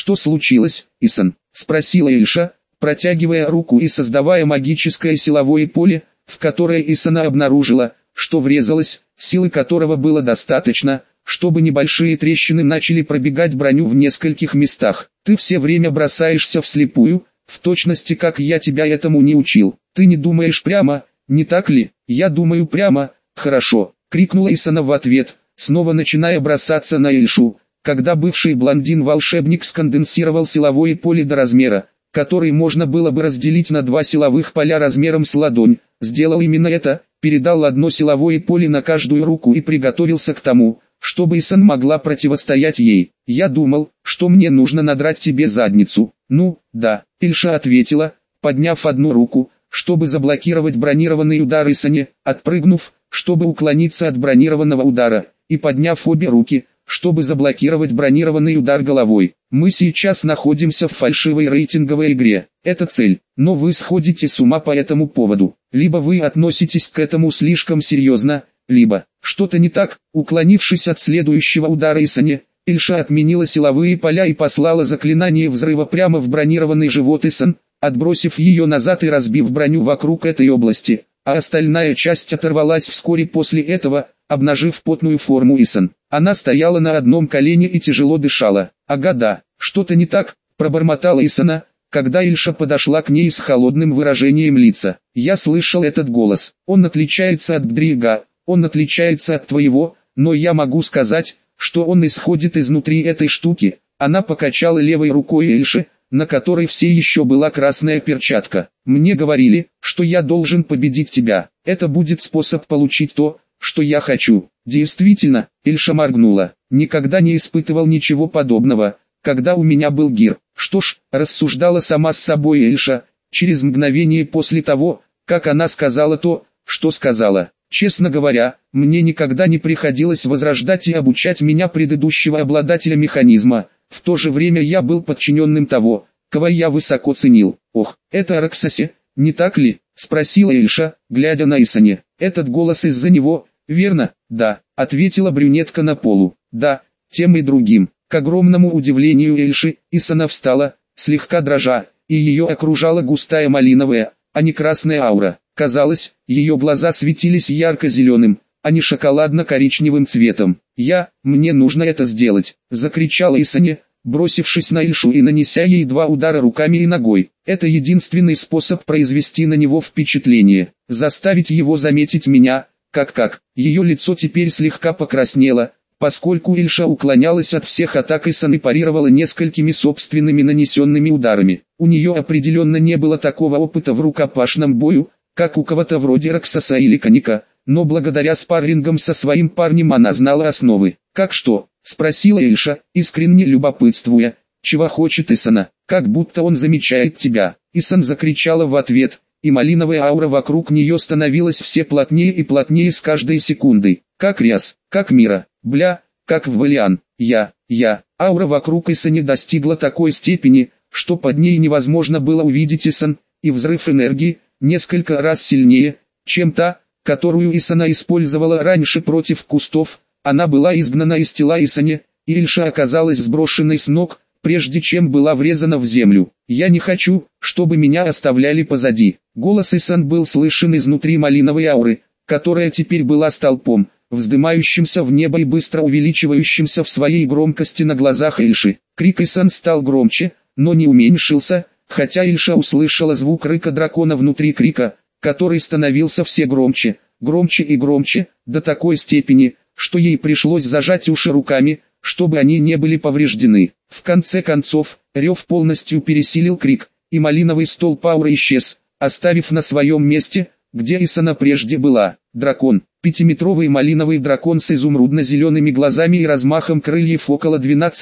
«Что случилось, Исан?» – спросила Ильша, протягивая руку и создавая магическое силовое поле, в которое Исана обнаружила, что врезалась, силы которого было достаточно, чтобы небольшие трещины начали пробегать броню в нескольких местах. «Ты все время бросаешься вслепую, в точности как я тебя этому не учил. Ты не думаешь прямо, не так ли?» «Я думаю прямо, хорошо», — крикнула Исана в ответ, снова начиная бросаться на Ильшу, когда бывший блондин-волшебник сконденсировал силовое поле до размера, который можно было бы разделить на два силовых поля размером с ладонь. Сделал именно это, передал одно силовое поле на каждую руку и приготовился к тому, чтобы Исан могла противостоять ей. «Я думал, что мне нужно надрать тебе задницу». «Ну, да», Ильша ответила, подняв одну руку, чтобы заблокировать бронированный удар Исане, отпрыгнув, чтобы уклониться от бронированного удара, и подняв обе руки, чтобы заблокировать бронированный удар головой. «Мы сейчас находимся в фальшивой рейтинговой игре. Это цель, но вы сходите с ума по этому поводу. Либо вы относитесь к этому слишком серьезно, либо что-то не так». Уклонившись от следующего удара Исане, Ильша отменила силовые поля и послала заклинание взрыва прямо в бронированный живот Исан, отбросив ее назад и разбив броню вокруг этой области, а остальная часть оторвалась вскоре после этого, обнажив потную форму Исан. Она стояла на одном колене и тяжело дышала. «Ага, да, что-то не так», – пробормотала Исана, когда Ильша подошла к ней с холодным выражением лица. «Я слышал этот голос. Он отличается от Гдрига, он отличается от твоего, но я могу сказать, что он исходит изнутри этой штуки». Она покачала левой рукой Ильши, на которой все еще была красная перчатка. «Мне говорили, что я должен победить тебя. Это будет способ получить то, что я хочу». «Действительно», Ильша моргнула, «никогда не испытывал ничего подобного, когда у меня был гир». «Что ж», рассуждала сама с собой Ильша, через мгновение после того, как она сказала то, что сказала. «Честно говоря, мне никогда не приходилось возрождать и обучать меня предыдущего обладателя механизма. В то же время я был подчиненным того, кого я высоко ценил». «Ох, это Роксаси, не так ли?» – спросила Ильша, глядя на Исане. «Этот голос из-за него, верно?» «Да», – ответила брюнетка на полу. «Да, тем и другим». К огромному удивлению Ильши, Исана встала, слегка дрожа, и ее окружала густая малиновая, а не красная аура. Казалось, ее глаза светились ярко-зеленым, а не шоколадно-коричневым цветом. «Мне нужно это сделать», – закричала Исане, бросившись на Ильшу и нанеся ей два удара руками и ногой. Это единственный способ произвести на него впечатление, заставить его заметить меня. Как? Ее лицо теперь слегка покраснело, поскольку Ильша уклонялась от всех атак Исаны и парировала несколькими собственными нанесенными ударами. У нее определенно не было такого опыта в рукопашном бою, как у кого-то вроде Роксаса или Каника, но благодаря спаррингам со своим парнем она знала основы. «Как что?» – спросила Ильша, искренне любопытствуя. «Чего хочет Исана? Как будто он замечает тебя». Исан закричала в ответ, и малиновая аура вокруг нее становилась все плотнее и плотнее с каждой секундой. «Как Ряс, как Мира, бля, как в Валиан, я». Аура вокруг Исани достигла такой степени, что под ней невозможно было увидеть Исан, и взрыв энергии, несколько раз сильнее, чем та, которую Исана использовала раньше против кустов. Она была изгнана из тела Исане, и Ильша оказалась сброшенной с ног, прежде чем была врезана в землю. «Я не хочу, чтобы меня оставляли позади». Голос Исан был слышен изнутри малиновой ауры, которая теперь была столпом, вздымающимся в небо и быстро увеличивающимся в своей громкости на глазах Ильши. Крик Исан стал громче, но не уменьшился, хотя Ильша услышала звук рыка дракона внутри крика, который становился все громче, громче и громче, до такой степени, что ей пришлось зажать уши руками, чтобы они не были повреждены. В конце концов, рев полностью пересилил крик, и малиновый столб ауры исчез, оставив на своем месте, где Исана прежде была, дракон. Пятиметровый малиновый дракон с изумрудно-зелеными глазами и размахом крыльев около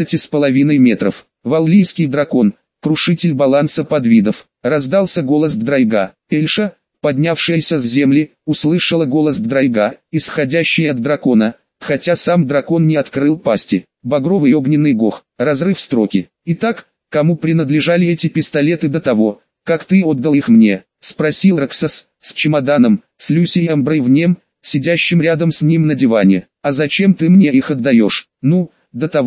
12,5 метров. Валлийский дракон, крушитель баланса подвидов. Раздался голос Гдрайга. Эльша, поднявшаяся с земли, услышала голос Гдрайга, исходящий от дракона, хотя сам дракон не открыл пасти. Багровый огненный гох, разрыв строки. «Итак, кому принадлежали эти пистолеты до того, как ты отдал их мне?» — спросил Роксас, с чемоданом, с Люси Амброй в нем, сидящим рядом с ним на диване. «А зачем ты мне их отдаешь?» «Ну, до того,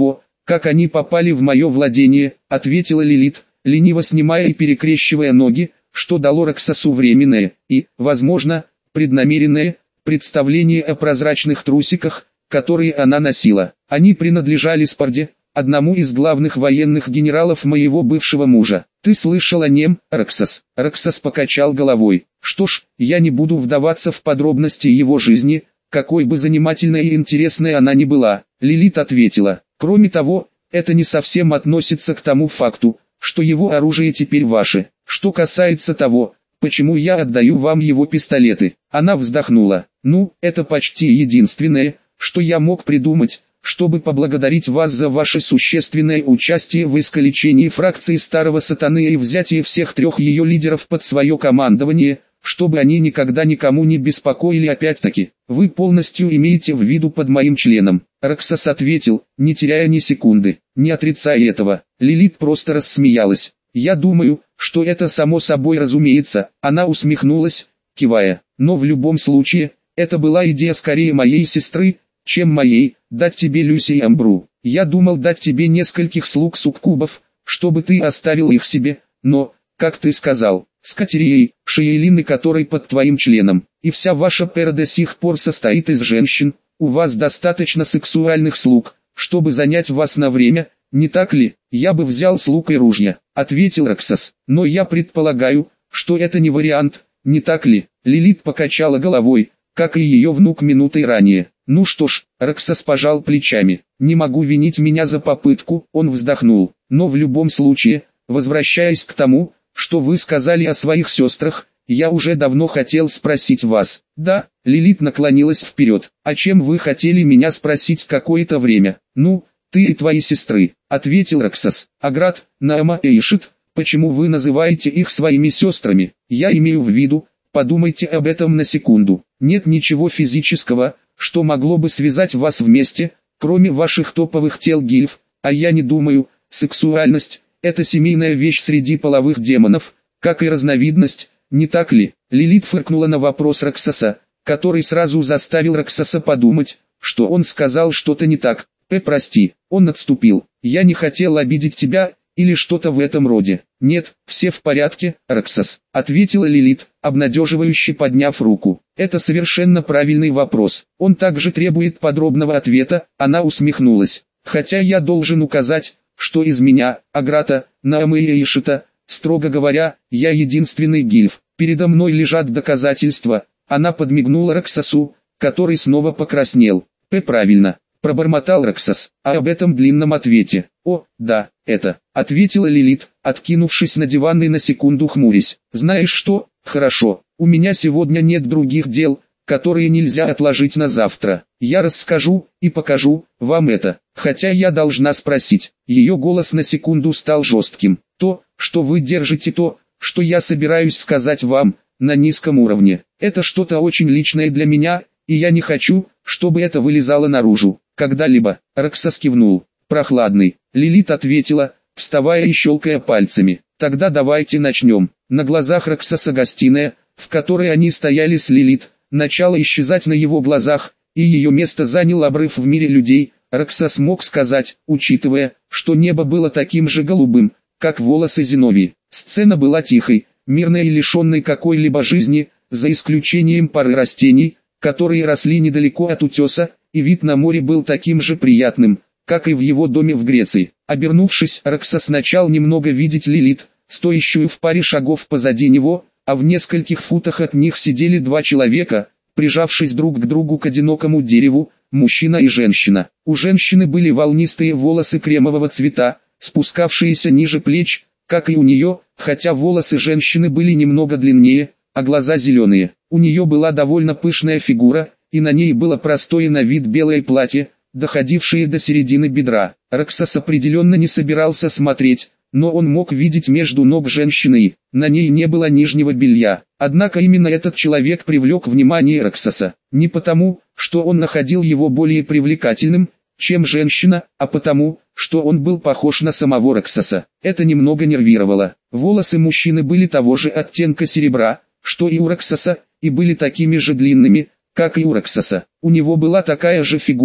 «Как они попали в мое владение», — ответила Лилит, лениво снимая и перекрещивая ноги, что дало Роксосу временное и, возможно, преднамеренное представление о прозрачных трусиках, которые она носила. Они принадлежали Спарде, одному из главных военных генералов моего бывшего мужа. «Ты слышал о нем, Роксос?» Роксос покачал головой. «Что ж, я не буду вдаваться в подробности его жизни, какой бы занимательной и интересной она ни была», — Лилит ответила. «Кроме того, это не совсем относится к тому факту, что его оружие теперь ваше. Что касается того, почему я отдаю вам его пистолеты». Она вздохнула. «Ну, это почти единственное, что я мог придумать, чтобы поблагодарить вас за ваше существенное участие в искалечении фракции Старого Сатаны и взятии всех трех ее лидеров под свое командование, чтобы они никогда никому не беспокоили опять-таки. Вы полностью имеете в виду под моим членом». Роксос ответил, не теряя ни секунды. «Не отрицай этого». Лилит просто рассмеялась. «Я думаю, что это само собой разумеется», она усмехнулась, кивая. «Но в любом случае, это была идея скорее моей сестры, чем моей, дать тебе Люси и Амбру. Я думал дать тебе нескольких слуг суккубов, чтобы ты оставил их себе, но, как ты сказал, с Катерией, Шиелиной, которой под твоим членом, и вся ваша пара до сих пор состоит из женщин, у вас достаточно сексуальных слуг, чтобы занять вас на время, не так ли? Я бы взял слуг и ружья», — ответил Роксос. «Но я предполагаю, что это не вариант, не так ли?» Лилит покачала головой, как и ее внук минутой ранее. «Ну что ж», — Роксос пожал плечами, — «не могу винить меня за попытку», — он вздохнул. «Но в любом случае, возвращаясь к тому, что вы сказали о своих сестрах, я уже давно хотел спросить вас». «Да», — Лилит наклонилась вперед, — «о чем вы хотели меня спросить какое-то время?» «Ну, ты и твои сестры», — ответил Роксос. «Аград, Наама и Ишит, почему вы называете их своими сестрами? Я имею в виду, подумайте об этом на секунду. Нет ничего физического, что могло бы связать вас вместе, кроме ваших топовых тел гильф, а я не думаю, сексуальность – это семейная вещь среди половых демонов, как и разновидность, не так ли?» Лилит фыркнула на вопрос Роксоса, который сразу заставил Роксоса подумать, что он сказал что-то не так. «Прости», он отступил, «я не хотел обидеть тебя, или что-то в этом роде». «Нет, все в порядке, Роксос», ответила Лилит, обнадеживающе подняв руку. «Это совершенно правильный вопрос. Он также требует подробного ответа», она усмехнулась. «Хотя я должен указать, что из меня, Аграта, Наамы и Ишита, строго говоря, я единственный гильф. Передо мной лежат доказательства». Она подмигнула Роксосу, который снова покраснел. «Правильно», пробормотал Роксос, а об этом длинном ответе. «О, да, это», ответила Лилит, откинувшись на диван и на секунду хмурясь. «Знаешь что, хорошо, у меня сегодня нет других дел, которые нельзя отложить на завтра. Я расскажу и покажу вам это, хотя я должна спросить». Ее голос на секунду стал жестким. «То, что вы держите, то, что я собираюсь сказать вам, на низком уровне. Это что-то очень личное для меня, и я не хочу, чтобы это вылезало наружу. Когда-либо». Роксос кивнул. «Прохладный», Лилит ответила, вставая и щелкая пальцами. «Тогда давайте начнем». На глазах Роксоса гостиная, в которой они стояли с Лилит, начала исчезать на его глазах, и ее место занял обрыв в мире людей. Роксос мог сказать, учитывая, что небо было таким же голубым, как волосы Зиновии. Сцена была тихой, мирной и лишенной какой-либо жизни, за исключением пары растений, которые росли недалеко от утеса, и вид на море был таким же приятным, как и в его доме в Греции. Обернувшись, Роксос начал немного видеть Лилит, стоящую в паре шагов позади него, а в нескольких футах от них сидели два человека, прижавшись друг к другу к одинокому дереву, мужчина и женщина. У женщины были волнистые волосы кремового цвета, спускавшиеся ниже плеч, как и у нее, хотя волосы женщины были немного длиннее, а глаза зеленые. У нее была довольно пышная фигура, и на ней было простое на вид белое платье, доходившее до середины бедра. Роксос определенно не собирался смотреть, но он мог видеть между ног женщины, на ней не было нижнего белья. Однако именно этот человек привлек внимание Роксоса, не потому, что он находил его более привлекательным, чем женщина, а потому, что он был похож на самого Роксоса. Это немного нервировало. Волосы мужчины были того же оттенка серебра, что и у Роксоса, и были такими же длинными, как и у Роксоса. У него была такая же фигура,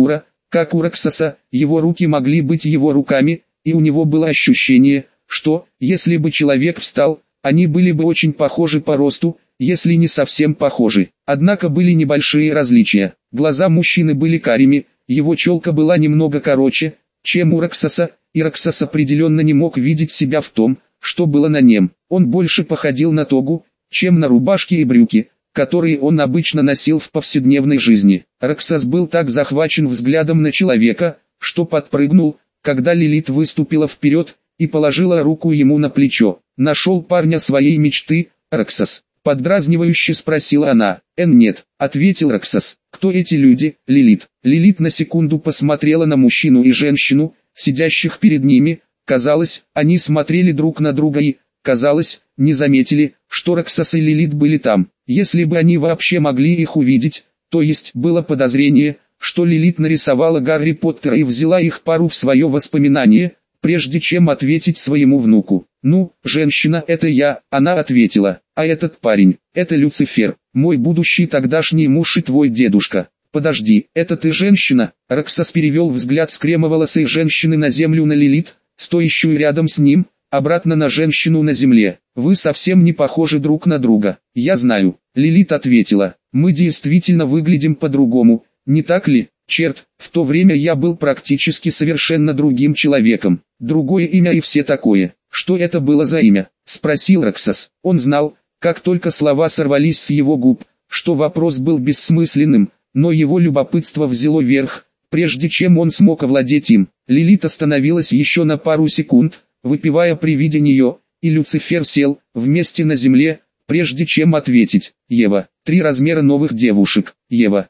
как у Роксоса, его руки могли быть его руками, и у него было ощущение, что, если бы человек встал, они были бы очень похожи по росту, если не совсем похожи. Однако были небольшие различия. Глаза мужчины были карими, его челка была немного короче, чем у Роксоса, и Роксос определенно не мог видеть себя в том, что было на нем. Он больше походил на тогу, чем на рубашки и брюки, которые он обычно носил в повседневной жизни. Роксос был так захвачен взглядом на человека, что подпрыгнул, когда Лилит выступила вперед и положила руку ему на плечо. «Нашел парня своей мечты, Роксос?» — поддразнивающе спросила она. «Нет», — ответил Роксос. «Кто эти люди, Лилит?» Лилит на секунду посмотрела на мужчину и женщину, сидящих перед ними. Казалось, они смотрели друг на друга и, казалось, не заметили, что Роксос и Лилит были там. Если бы они вообще могли их увидеть, то есть было подозрение, что Лилит нарисовала Гарри Поттера и взяла их пару в свое воспоминание, прежде чем ответить своему внуку. «Ну, женщина, это я», — она ответила, — «а этот парень, это Люцифер, мой будущий тогдашний муж и твой дедушка». «Подожди, это ты женщина?» Роксос перевел взгляд с кремоволосой женщины на землю на Лилит, стоящую рядом с ним, обратно на женщину на земле. «Вы совсем не похожи друг на друга». «Я знаю», — Лилит ответила, — «мы действительно выглядим по-другому, не так ли?» «Черт, в то время я был практически совершенно другим человеком, другое имя и все такое». «Что это было за имя?» — спросил Роксос. Он знал, как только слова сорвались с его губ, что вопрос был бессмысленным, но его любопытство взяло верх, прежде чем он смог овладеть им. Лилит остановилась еще на пару секунд, выпивая при виде нее, и Люцифер сел, вместе на земле, прежде чем ответить. «Ева, 3 размера новых девушек». Ева,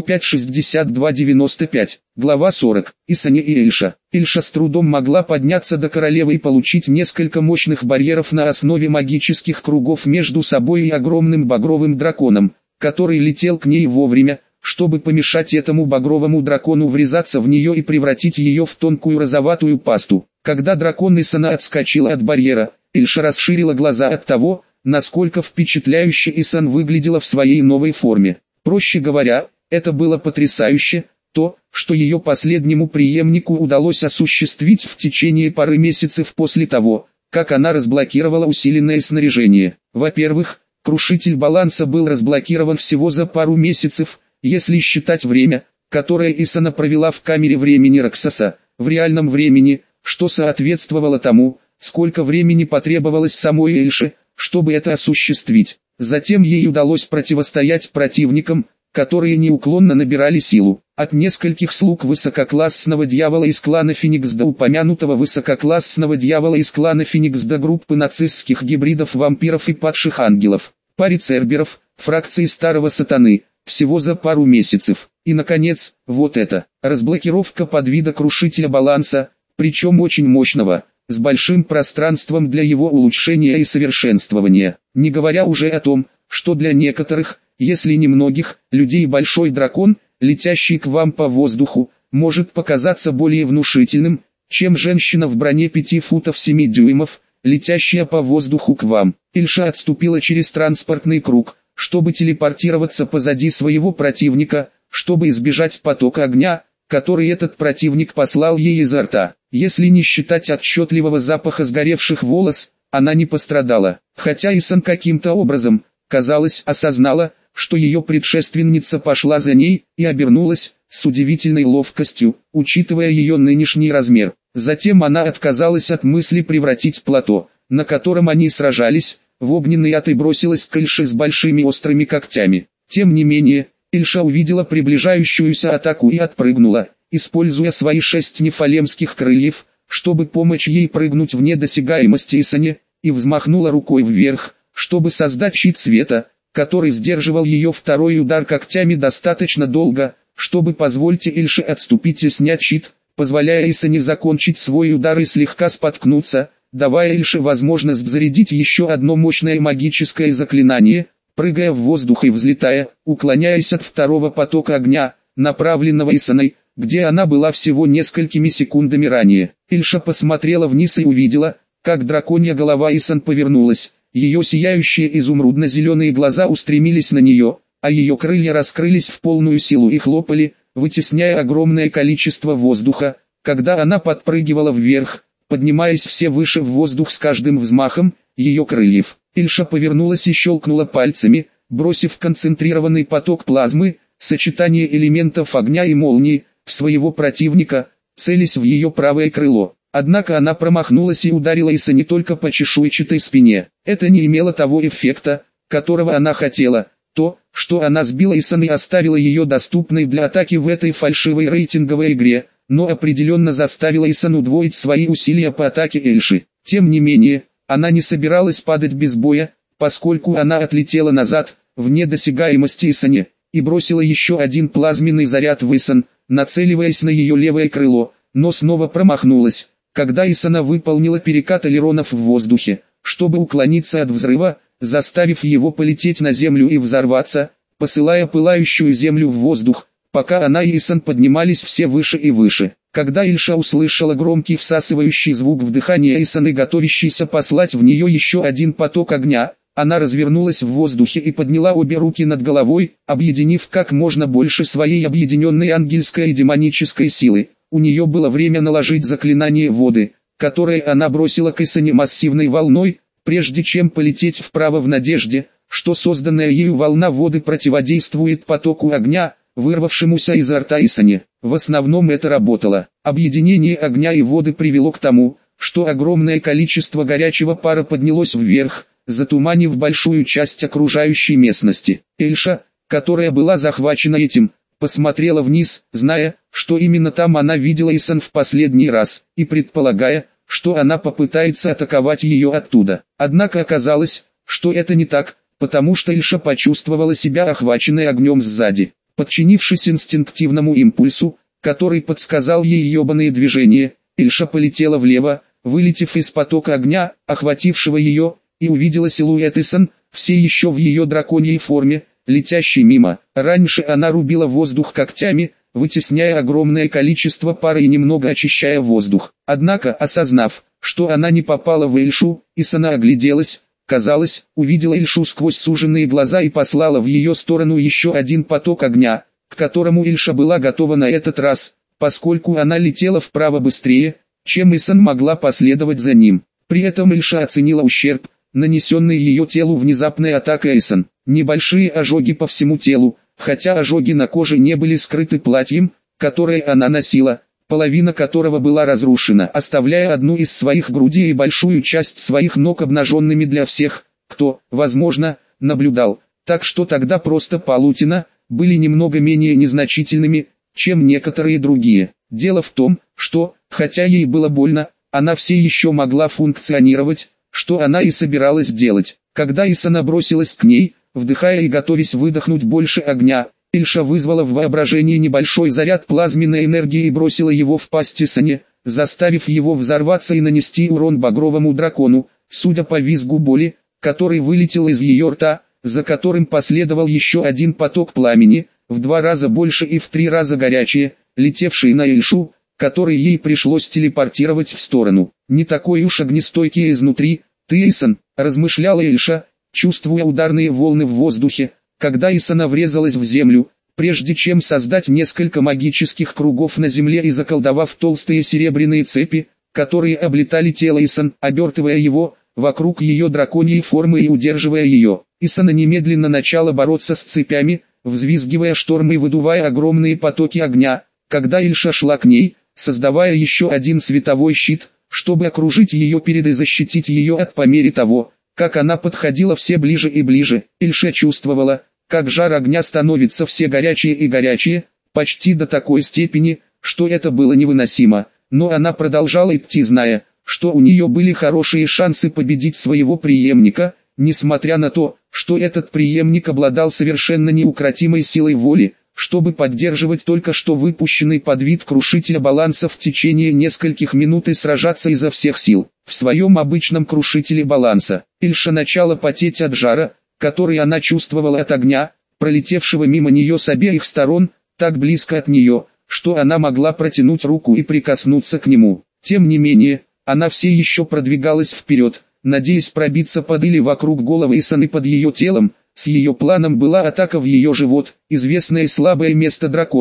105-62-95. Глава 40. Исани и Эльша. Эльша с трудом могла подняться до королевы и получить несколько мощных барьеров на основе магических кругов между собой и огромным багровым драконом, который летел к ней вовремя, чтобы помешать этому багровому дракону врезаться в нее и превратить ее в тонкую розоватую пасту. Когда дракон Исана отскочила от барьера, Эльша расширила глаза от того, насколько впечатляюще Исан выглядела в своей новой форме. Проще говоря, это было потрясающе, то, что ее последнему преемнику удалось осуществить в течение пары месяцев после того, как она разблокировала усиленное снаряжение. Во-первых, крушитель баланса был разблокирован всего за пару месяцев, если считать время, которое Исана провела в камере времени Роксоса, в реальном времени, что соответствовало тому, сколько времени потребовалось самой Эльше, чтобы это осуществить. Затем ей удалось противостоять противникам, которые неуклонно набирали силу. От нескольких слуг высококлассного дьявола из клана Феникс до упомянутого высококлассного дьявола из клана Феникс до группы нацистских гибридов вампиров и падших ангелов, паре церберов, фракции старого сатаны, всего за пару месяцев. И наконец, вот это, разблокировка подвида крушителя баланса, причем очень мощного, с большим пространством для его улучшения и совершенствования. Не говоря уже о том, что для некоторых, если не многих, людей большой дракон, летящий к вам по воздуху, может показаться более внушительным, чем женщина в броне 5 футов 7 дюймов, летящая по воздуху к вам. Эльша отступила через транспортный круг, чтобы телепортироваться позади своего противника, чтобы избежать потока огня, который этот противник послал ей изо рта. Если не считать отчетливого запаха сгоревших волос, она не пострадала. Хотя Исан каким-то образом, казалось, осознала, что ее предшественница пошла за ней и обернулась, с удивительной ловкостью, учитывая ее нынешний размер. Затем она отказалась от мысли превратить плато, на котором они сражались, в огненный ад и бросилась к Эльше с большими острыми когтями. Тем не менее, Эльша увидела приближающуюся атаку и отпрыгнула, используя свои 6 нефалемских крыльев, чтобы помочь ей прыгнуть вне досягаемости Исане, и взмахнула рукой вверх, чтобы создать щит света, который сдерживал ее второй удар когтями достаточно долго, чтобы позволить Эльше отступить и снять щит, позволяя Исане закончить свой удар и слегка споткнуться, давая Эльше возможность зарядить еще одно мощное магическое заклинание, прыгая в воздух и взлетая, уклоняясь от второго потока огня, направленного Исаной, где она была всего несколькими секундами ранее. Эльша посмотрела вниз и увидела, как драконья голова Исан повернулась, ее сияющие изумрудно-зеленые глаза устремились на нее, а ее крылья раскрылись в полную силу и хлопали, вытесняя огромное количество воздуха, когда она подпрыгивала вверх, поднимаясь все выше в воздух с каждым взмахом ее крыльев. Ильша повернулась и щелкнула пальцами, бросив концентрированный поток плазмы, сочетание элементов огня и молнии, в своего противника, целясь в ее правое крыло. Однако она промахнулась и ударила Иса не только по чешуйчатой спине. Это не имело того эффекта, которого она хотела. То, что она сбила Исан и оставила ее доступной для атаки в этой фальшивой рейтинговой игре, но определенно заставила Исан удвоить свои усилия по атаке Эльши. Тем не менее, она не собиралась падать без боя, поскольку она отлетела назад, вне досягаемости Исане, и бросила еще один плазменный заряд в Исан, нацеливаясь на ее левое крыло, но снова промахнулась, когда Исана выполнила перекат элеронов в воздухе, чтобы уклониться от взрыва, заставив его полететь на землю и взорваться, посылая пылающую землю в воздух, пока она и Исан поднимались все выше и выше. Когда Ильша услышала громкий всасывающий звук вдыхания Исаны, готовящийся послать в нее еще один поток огня, она развернулась в воздухе и подняла обе руки над головой, объединив как можно больше своей объединенной ангельской и демонической силы. У нее было время наложить заклинание воды, которое она бросила к Исане массивной волной, прежде чем полететь вправо в надежде, что созданная ею волна воды противодействует потоку огня, вырвавшемуся изо рта Исане. В основном это работало. Объединение огня и воды привело к тому, что огромное количество горячего пара поднялось вверх, затуманив большую часть окружающей местности. Эльша, которая была захвачена этим, посмотрела вниз, зная, что именно там она видела Исан в последний раз, и предполагая, что она попытается атаковать ее оттуда. Однако оказалось, что это не так, потому что Эльша почувствовала себя охваченной огнем сзади. Подчинившись инстинктивному импульсу, который подсказал ей ебаные движения, Эльша полетела влево, вылетев из потока огня, охватившего ее, и увидела силуэт Исан, все еще в ее драконьей форме, летящий мимо. Раньше она рубила воздух когтями, вытесняя огромное количество пара и немного очищая воздух. Однако, осознав, что она не попала в Эльшу, Исана огляделась, казалось, увидела Эльшу сквозь суженные глаза и послала в ее сторону еще один поток огня, к которому Эльша была готова на этот раз, поскольку она летела вправо быстрее, чем Исан могла последовать за ним. При этом Эльша оценила ущерб, нанесенный ее телу внезапной атакой Исан. Небольшие ожоги по всему телу, хотя ожоги на коже не были скрыты платьем, которое она носила, половина которого была разрушена, оставляя одну из своих грудей и большую часть своих ног обнаженными для всех, кто, возможно, наблюдал. Так что тогда просто полутена были немного менее незначительными, чем некоторые другие. Дело в том, что, хотя ей было больно, она все еще могла функционировать, что она и собиралась делать. Когда Исана бросилась к ней, вдыхая и готовясь выдохнуть больше огня, Эльша вызвала в воображении небольшой заряд плазменной энергии и бросила его в пасть Исане, заставив его взорваться и нанести урон багровому дракону, судя по визгу боли, который вылетел из ее рта, за которым последовал еще один поток пламени, в 2 раза больше и в 3 раза горячее, летевший на Эльшу, который ей пришлось телепортировать в сторону. «Не такой уж огнестойкий изнутри, ты, Исан», — размышляла Эльша, чувствуя ударные волны в воздухе, когда Исана врезалась в землю, прежде чем создать несколько магических кругов на земле и заколдовав толстые серебряные цепи, которые облетали тело Исан, обертывая его вокруг ее драконьей формы и удерживая ее. Исана немедленно начала бороться с цепями, взвизгивая штормы и выдувая огромные потоки огня, когда Эльша шла к ней, создавая еще один световой щит, чтобы окружить ее перед и защитить ее от по мере того, как она подходила все ближе и ближе. Эльша чувствовала, как жар огня становится все горячее и горячее, почти до такой степени, что это было невыносимо, но она продолжала идти, зная, что у нее были хорошие шансы победить своего преемника, несмотря на то, что этот преемник обладал совершенно неукротимой силой воли, чтобы поддерживать только что выпущенный подвид крушителя баланса в течение нескольких минут и сражаться изо всех сил. В своем обычном крушителе баланса, Эльша начала потеть от жара, который она чувствовала от огня, пролетевшего мимо нее с обеих сторон, так близко от нее, что она могла протянуть руку и прикоснуться к нему. Тем не менее, она все еще продвигалась вперед, надеясь пробиться под или вокруг головы Исаны под ее телом. С ее планом была атака в ее живот, известное слабое место драконов,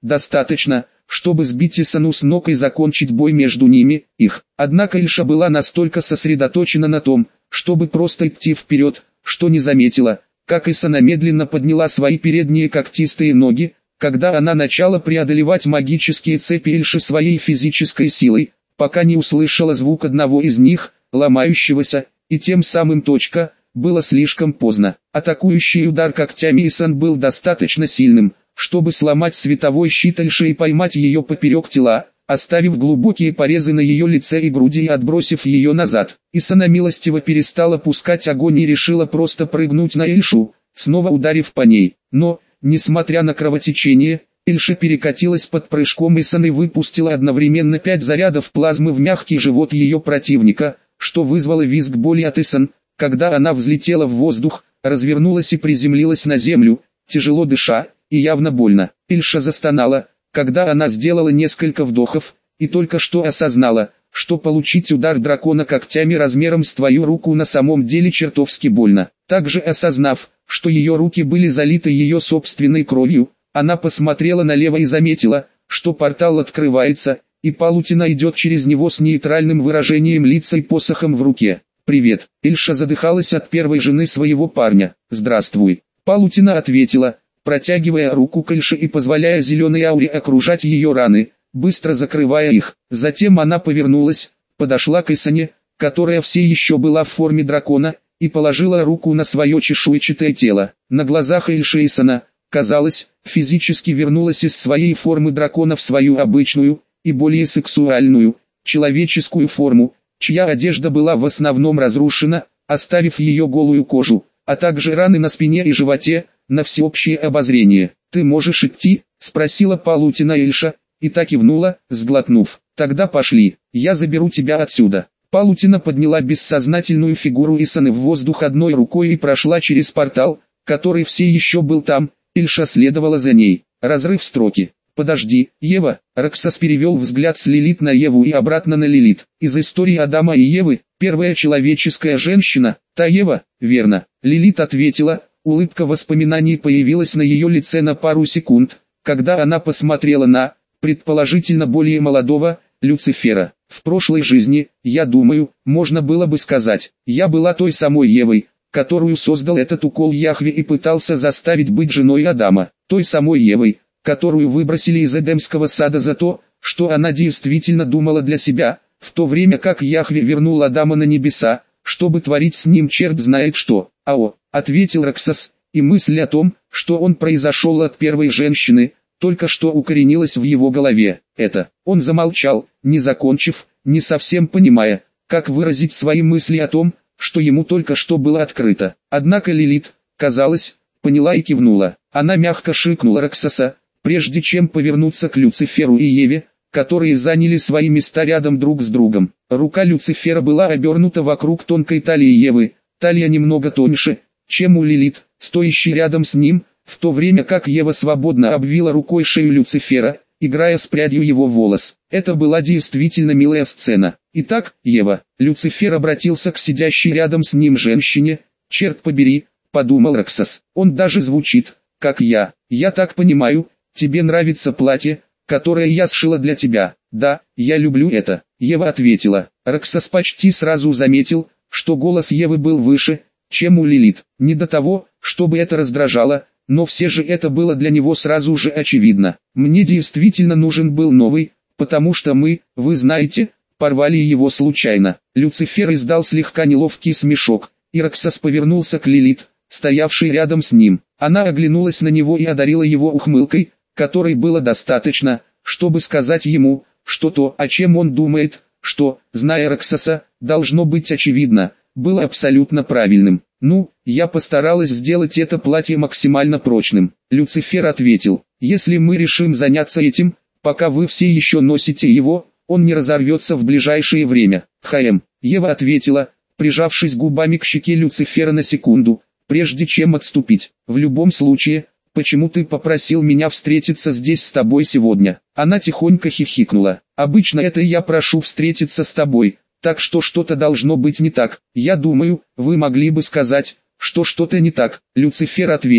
достаточно, чтобы сбить Исану с ног и закончить бой между ними, их. Однако Ильша была настолько сосредоточена на том, чтобы просто идти вперед, что не заметила, как Исана медленно подняла свои передние когтистые ноги, когда она начала преодолевать магические цепи Ильши своей физической силой, пока не услышала звук одного из них, ломающегося, и тем самым было слишком поздно. Атакующий удар когтями Исан был достаточно сильным, чтобы сломать световой щит Ильши и поймать ее поперек тела, оставив глубокие порезы на ее лице и груди и отбросив ее назад. Исана милостиво перестала пускать огонь и решила просто прыгнуть на Ильшу, снова ударив по ней. Но, несмотря на кровотечение, Ильша перекатилась под прыжком Исаны и выпустила одновременно 5 зарядов плазмы в мягкий живот ее противника, что вызвало визг боли от Исан, когда она взлетела в воздух, развернулась и приземлилась на землю, тяжело дыша, и явно больно. Ильша застонала, когда она сделала несколько вдохов, и только что осознала, что получить удар дракона когтями размером с твою руку на самом деле чертовски больно. Также осознав, что ее руки были залиты ее собственной кровью, она посмотрела налево и заметила, что портал открывается, и Палутина идет через него с нейтральным выражением лица и посохом в руке. «Привет». Ильша задыхалась от первой жены своего парня. «Здравствуй». Палутина ответила, протягивая руку к Ильше и позволяя зеленой ауре окружать ее раны, быстро закрывая их. Затем она повернулась, подошла к Исане, которая все еще была в форме дракона, и положила руку на свое чешуйчатое тело. На глазах Ильши Исана, казалось, физически вернулась из своей формы дракона в свою обычную, и более сексуальную, человеческую форму, чья одежда была в основном разрушена, оставив ее голую кожу, а также раны на спине и животе, на всеобщее обозрение. «Ты можешь идти?» – спросила Палутина Ильша, и так кивнула, сглотнув. «Тогда пошли, я заберу тебя отсюда». Палутина подняла бессознательную фигуру Исаны в воздух одной рукой и прошла через портал, который все еще был там. Ильша следовала за ней. Разрыв строки. «Подожди, Ева», Роксас перевел взгляд с Лилит на Еву и обратно на Лилит. «Из истории Адама и Евы, первая человеческая женщина, та Ева, верно?» Лилит ответила, улыбка воспоминаний появилась на ее лице на пару секунд, когда она посмотрела на, предположительно более молодого, Люцифера. «В прошлой жизни, я думаю, можно было бы сказать, я была той самой Евой, которую создал этот укол Яхве и пытался заставить быть женой Адама, той самой Евой, которую выбросили из Эдемского сада за то, что она действительно думала для себя, в то время как Яхве вернул Адама на небеса, чтобы творить с ним черт знает что». «Ао», ответил Роксас, и мысль о том, что он произошел от первой женщины, только что укоренилась в его голове. Он замолчал, не закончив, не совсем понимая, как выразить свои мысли о том, что ему только что было открыто. Однако Лилит, казалось, поняла и кивнула. Она мягко шикнула Роксаса, прежде чем повернуться к Люциферу и Еве, которые заняли свои места рядом друг с другом. Рука Люцифера была обернута вокруг тонкой талии Евы, талия немного тоньше, чем у Лилит, стоящей рядом с ним, в то время как Ева свободно обвила рукой шею Люцифера, играя с прядью его волос. Это была действительно милая сцена. «Итак, Ева», Люцифер обратился к сидящей рядом с ним женщине, «черт побери», подумал Роксас, «он даже звучит, как я. Я так понимаю, тебе нравится платье, которое я сшила для тебя?» «Да, я люблю это», Ева ответила. Роксас почти сразу заметил, что голос Евы был выше, чем у Лилит. Не до того, чтобы это раздражало, но все же это было для него сразу же очевидно. «Мне действительно нужен был новый, потому что мы, вы знаете, порвали его случайно». Люцифер издал слегка неловкий смешок, и Роксас повернулся к Лилит, стоявшей рядом с ним. Она оглянулась на него и одарила его ухмылкой, которой было достаточно, чтобы сказать ему, что то, о чем он думает, что, зная Роксаса, должно быть очевидно, было абсолютно правильным. «Ну, я постаралась сделать это платье максимально прочным», Люцифер ответил. «Если мы решим заняться этим, пока вы все еще носите его, он не разорвется в ближайшее время». Ева ответила, прижавшись губами к щеке Люцифера на секунду, прежде чем отступить. «В любом случае, почему ты попросил меня встретиться здесь с тобой сегодня?» Она тихонько хихикнула. «Обычно это я прошу встретиться с тобой, так что что-то должно быть не так. Я думаю, вы могли бы сказать, что что-то не так», Люцифер ответил.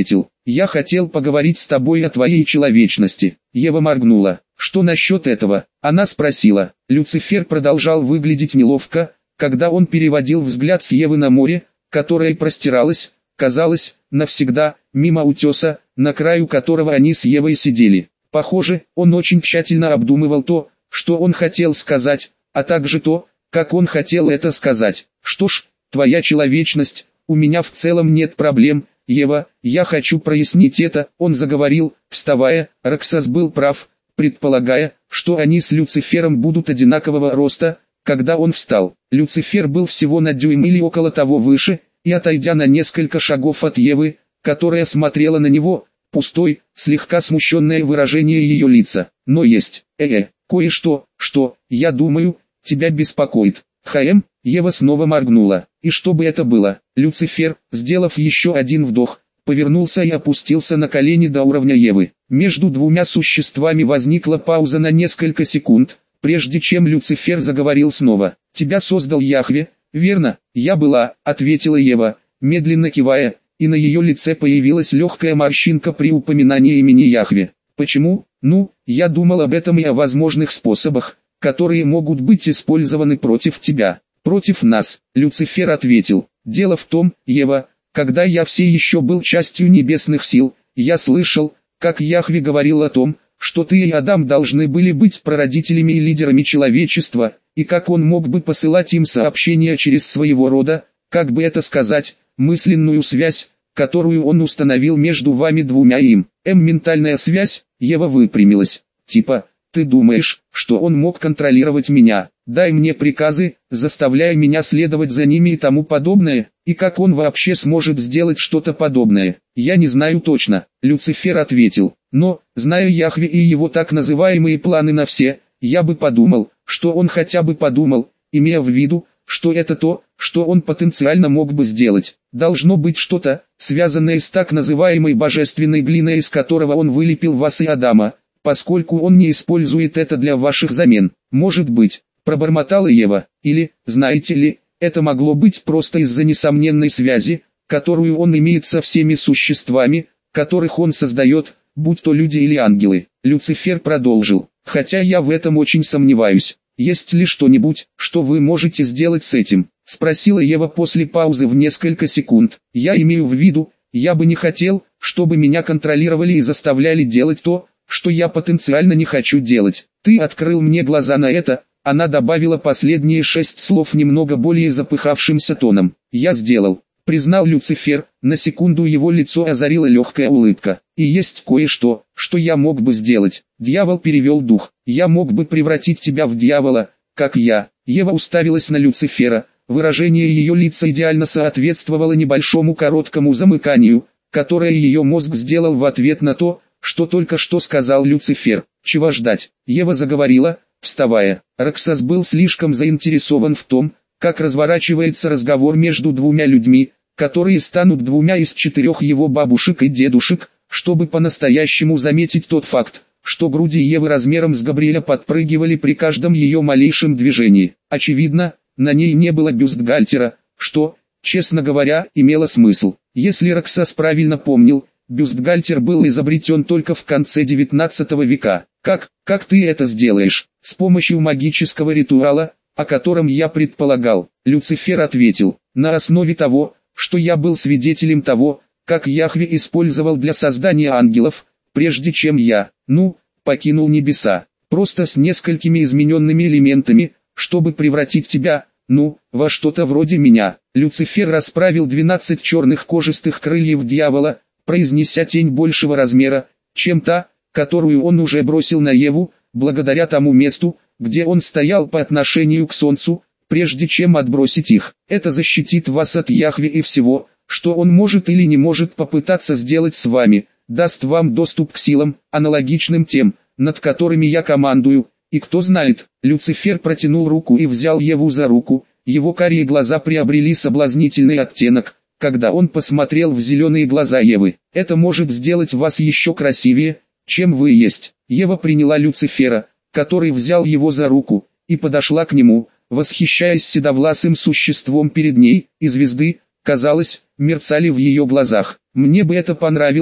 я хотел поговорить с тобой о твоей человечности. Ева моргнула. Что насчет этого? Она спросила. Люцифер продолжал выглядеть неловко, когда он переводил взгляд с Евы на море, которое простиралось, казалось, навсегда, мимо утеса, на краю которого они с Евой сидели. Похоже, он очень тщательно обдумывал то, что он хотел сказать, а также то, как он хотел это сказать. Что ж, твоя человечность, у меня в целом нет проблем, Ева, я хочу прояснить это, он заговорил, вставая. Роксас был прав, предполагая, что они с Люцифером будут одинакового роста, когда он встал. Люцифер был всего на дюйм или около того выше, и отойдя на несколько шагов от Евы, которая смотрела на него, пустой, слегка смущенное выражение ее лица. Но есть, кое-что, что, я думаю, тебя беспокоит. Ева снова моргнула. И что бы это было? Люцифер, сделав еще один вдох, повернулся и опустился на колени до уровня Евы. Между двумя существами возникла пауза на несколько секунд, прежде чем Люцифер заговорил снова. «Тебя создал Яхве, верно?» «Я была», — ответила Ева, медленно кивая, и на ее лице появилась легкая морщинка при упоминании имени Яхве. «Почему?» «Ну, я думал об этом и о возможных способах, которые могут быть использованы против тебя». «Против нас», — Люцифер ответил. «Дело в том, Ева, когда я все еще был частью небесных сил, я слышал, как Яхве говорил о том, что ты и Адам должны были быть прародителями и лидерами человечества, и как он мог бы посылать им сообщения через своего рода, как бы это сказать, мысленную связь, которую он установил между вами двумя и им. Ментальная связь», — Ева выпрямилась. «Типа, ты думаешь, что он мог контролировать меня, дай мне приказы, заставляя меня следовать за ними и тому подобное, и как он вообще сможет сделать что-то подобное? Я не знаю точно», — Люцифер ответил. «Но, зная Яхве и его так называемые планы на все, я бы подумал, что он хотя бы подумал, имея в виду, что это то, что он потенциально мог бы сделать. Должно быть что-то, связанное с так называемой божественной глиной, из которого он вылепил вас и Адама, поскольку он не использует это для ваших замен. Может быть», — пробормотала Ева, «или, знаете ли, это могло быть просто из-за несомненной связи, которую он имеет со всеми существами, которых он создает, будь то люди или ангелы». Люцифер продолжил. «Хотя я в этом очень сомневаюсь. Есть ли что-нибудь, что вы можете сделать с этим?» — спросила Ева после паузы в несколько секунд. «Я имею в виду, я бы не хотел, чтобы меня контролировали и заставляли делать то, что я потенциально не хочу делать. Ты открыл мне глаза на это», — она добавила последние 6 слов немного более запыхавшимся тоном. «Я сделал», — признал Люцифер, на секунду его лицо озарила легкая улыбка. «И есть кое-что, что я мог бы сделать». Дьявол перевел дух. «Я мог бы превратить тебя в дьявола, как я». Ева уставилась на Люцифера, выражение ее лица идеально соответствовало небольшому короткому замыканию, которое ее мозг сделал в ответ на то, что только что сказал Люцифер. «Чего ждать?» Ева заговорила, вставая. Роксас был слишком заинтересован в том, как разворачивается разговор между двумя людьми, которые станут двумя из 4 его бабушек и дедушек, чтобы по-настоящему заметить тот факт, что груди Евы размером с Габриэля подпрыгивали при каждом ее малейшем движении. Очевидно, на ней не было бюстгальтера, что, честно говоря, имело смысл. Если Роксас правильно помнил, бюстгальтер был изобретен только в конце 19 века. «Как ты это сделаешь?» «С помощью магического ритуала, о котором я предполагал», — Люцифер ответил, «на основе того, что я был свидетелем того, как Яхве использовал для создания ангелов, прежде чем я, покинул небеса, просто с несколькими измененными элементами, чтобы превратить тебя, во что-то вроде меня». Люцифер расправил 12 черных кожистых крыльев дьявола, произнеся тень большего размера, чем та, которую он уже бросил на Еву, благодаря тому месту, где он стоял по отношению к солнцу, прежде чем отбросить их. «Это защитит вас от Яхве и всего, что он может или не может попытаться сделать с вами, даст вам доступ к силам, аналогичным тем, над которыми я командую, и кто знает». Люцифер протянул руку и взял Еву за руку, его карие глаза приобрели соблазнительный оттенок, когда он посмотрел в зеленые глаза Евы. «Это может сделать вас еще красивее, чем вы есть». Ева приняла Люцифера, который взял его за руку, и подошла к нему, восхищаясь седовласым существом перед ней, и звезды, казалось, мерцали в ее глазах. «Мне бы это понравилось,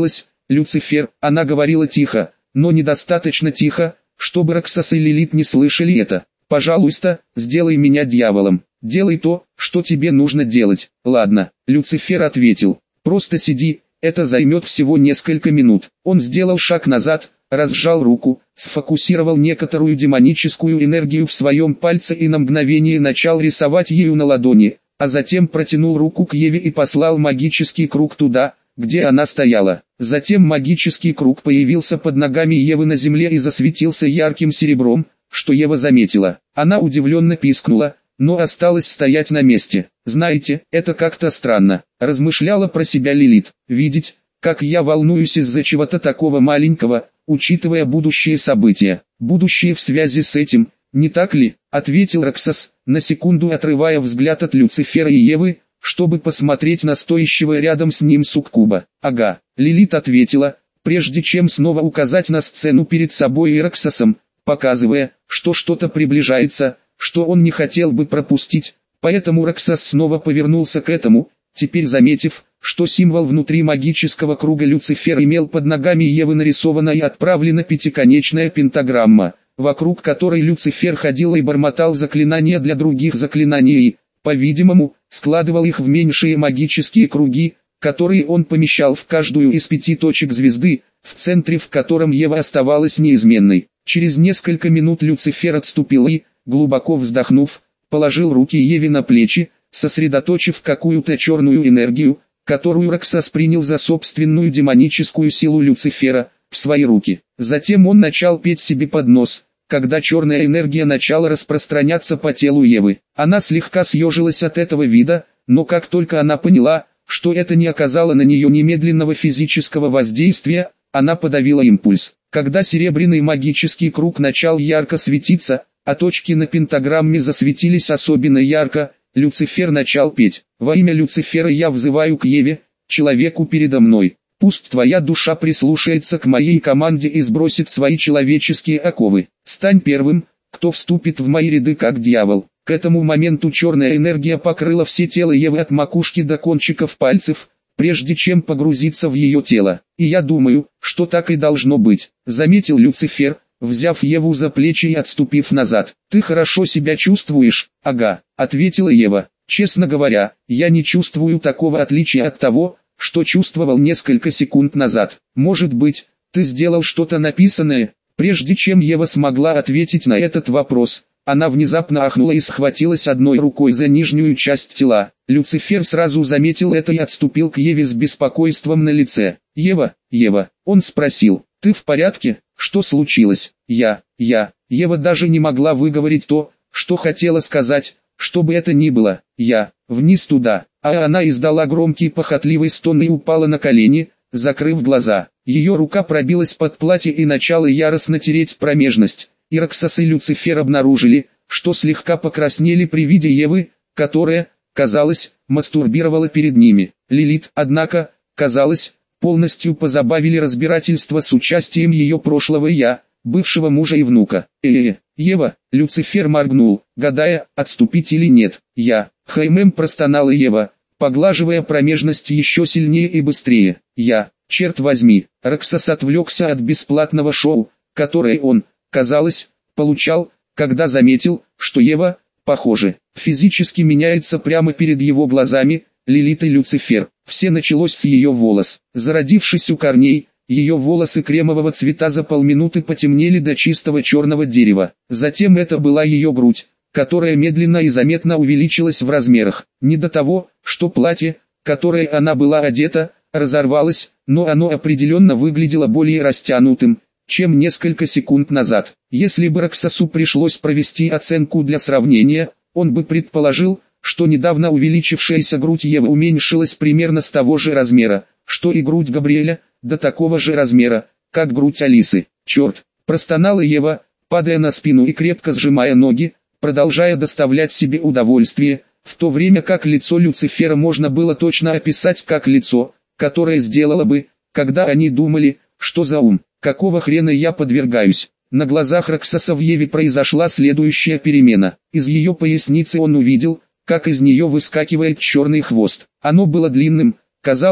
Люцифер, она говорила тихо, но недостаточно тихо, чтобы Роксос и Лилит не слышали это. Пожалуйста, сделай меня дьяволом. Делай то, что тебе нужно делать. Ладно, Люцифер ответил. Просто сиди, это займет всего несколько минут. Он сделал шаг назад, разжал руку, сфокусировал некоторую демоническую энергию в своем пальце и на мгновение начал рисовать ею на ладони, а затем протянул руку к Еве и послал магический круг туда, где она стояла. Затем магический круг появился под ногами Евы на земле и засветился ярким серебром, что Ева заметила. Она удивленно пискнула, но осталась стоять на месте. «Знаете, это как-то странно», – размышляла про себя Лилит. «Видеть, как я волнуюсь из-за чего-то такого маленького, учитывая будущие события. Будущее в связи с этим, не так ли?» – ответил Роксос, на секунду отрывая взгляд от Люцифера и Евы, чтобы посмотреть на стоящего рядом с ним суккуба. «Ага», – Лилит ответила, прежде чем снова указать на сцену перед собой и Роксосом, показывая, что что-то приближается, что он не хотел бы пропустить, поэтому Роксос снова повернулся к этому, теперь заметив, что символ внутри магического круга Люцифер имел под ногами Евы нарисована и отправлена пятиконечная пентаграмма, вокруг которой Люцифер ходил и бормотал заклинания для других заклинаний и, по-видимому, складывал их в меньшие магические круги, которые он помещал в каждую из 5 точек звезды, в центре в котором Ева оставалась неизменной. Через несколько минут Люцифер отступил и, глубоко вздохнув, положил руки Еве на плечи, сосредоточив какую-то черную энергию, которую Роксос принял за собственную демоническую силу Люцифера, в свои руки. Затем он начал петь себе под нос, когда черная энергия начала распространяться по телу Евы. Она слегка съежилась от этого вида, но как только она поняла, что это не оказало на нее немедленного физического воздействия, она подавила импульс. Когда серебряный магический круг начал ярко светиться, а точки на пентаграмме засветились особенно ярко, Люцифер начал петь. «Во имя Люцифера я взываю к Еве, человеку передо мной. Пусть твоя душа прислушается к моей команде и сбросит свои человеческие оковы. Стань первым, кто вступит в мои ряды как дьявол». К этому моменту черная энергия покрыла все тело Евы от макушки до кончиков пальцев, прежде чем погрузиться в ее тело. «И я думаю, что так и должно быть», — заметил Люцифер, взяв Еву за плечи и отступив назад. «Ты хорошо себя чувствуешь?» «Ага», — ответила Ева. «Честно говоря, я не чувствую такого отличия от того, что чувствовал несколько секунд назад. Может быть, ты сделал что-то написанное?» Прежде чем Ева смогла ответить на этот вопрос, она внезапно ахнула и схватилась одной рукой за нижнюю часть тела. Люцифер сразу заметил это и отступил к Еве с беспокойством на лице. «Ева, Ева», он спросил, «ты в порядке? Что случилось?» Я. Ева даже не могла выговорить то, что хотела сказать, что бы это ни было. «Я. Вниз туда». А она издала громкий похотливый стон и упала на колени, закрыв глаза. Ее рука пробилась под платье и начала яростно тереть промежность. И Роксос и Люцифер обнаружили, что слегка покраснели при виде Евы, которая, казалось, мастурбировала перед ними. Лилит, однако, казалось, полностью позабавили разбирательство с участием ее прошлого «я», бывшего мужа и внука. Ева, Люцифер моргнул, гадая, отступить или нет. «Я». Простонала Ева, поглаживая промежность еще сильнее и быстрее. «Я». Черт возьми, Роксос отвлекся от бесплатного шоу, которое он, казалось, получал, когда заметил, что Ева, похоже, физически меняется прямо перед его глазами. Лилит и Люцифер. Все началось с ее волос. Зародившись у корней, ее волосы кремового цвета за полминуты потемнели до чистого черного дерева. Затем это была ее грудь, которая медленно и заметно увеличилась в размерах. Не до того, что платье, которое она была одета, разорвалось, но оно определенно выглядело более растянутым, чем несколько секунд назад. Если бы Роксосу пришлось провести оценку для сравнения, он бы предположил, что недавно увеличившаяся грудь Евы уменьшилась примерно с того же размера, что и грудь Габриэля, до такого же размера, как грудь Алисы. «Черт!» – простонала Ева, падая на спину и крепко сжимая ноги, продолжая доставлять себе удовольствие, в то время как лицо Люцифера можно было точно описать как лицо, которое сделало бы, когда они думали, что за ум, какого хрена я подвергаюсь. На глазах Роксоса в Еве произошла следующая перемена. Из ее поясницы он увидел, как из нее выскакивает черный хвост. Оно было длинным, казалось,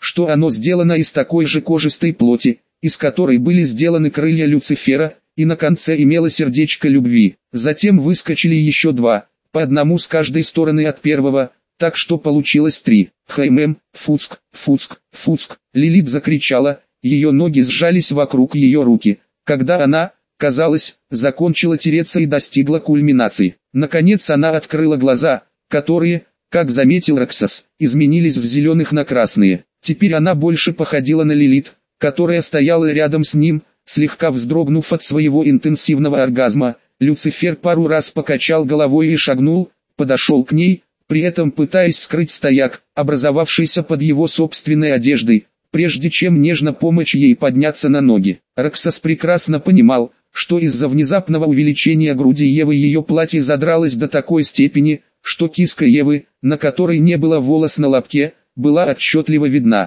что оно сделано из такой же кожистой плоти, из которой были сделаны крылья Люцифера, и на конце имело сердечко любви. Затем выскочили еще два, по одному с каждой стороны от первого, так что получилось 3. Хаймем, фуцк, фуцк, фуцк. Лилит закричала, ее ноги сжались вокруг ее руки, когда она, казалось, закончила тереться и достигла кульминации. Наконец она открыла глаза, которые, как заметил Роксос, изменились с зеленых на красные. Теперь она больше походила на Лилит, которая стояла рядом с ним, слегка вздрогнув от своего интенсивного оргазма. Люцифер пару раз покачал головой и шагнул, подошел к ней, при этом пытаясь скрыть стояк, образовавшийся под его собственной одеждой, прежде чем нежно помочь ей подняться на ноги. Роксос прекрасно понимал, что из-за внезапного увеличения груди Евы ее платье задралось до такой степени, что киска Евы, на которой не было волос на лобке, была отчетливо видна.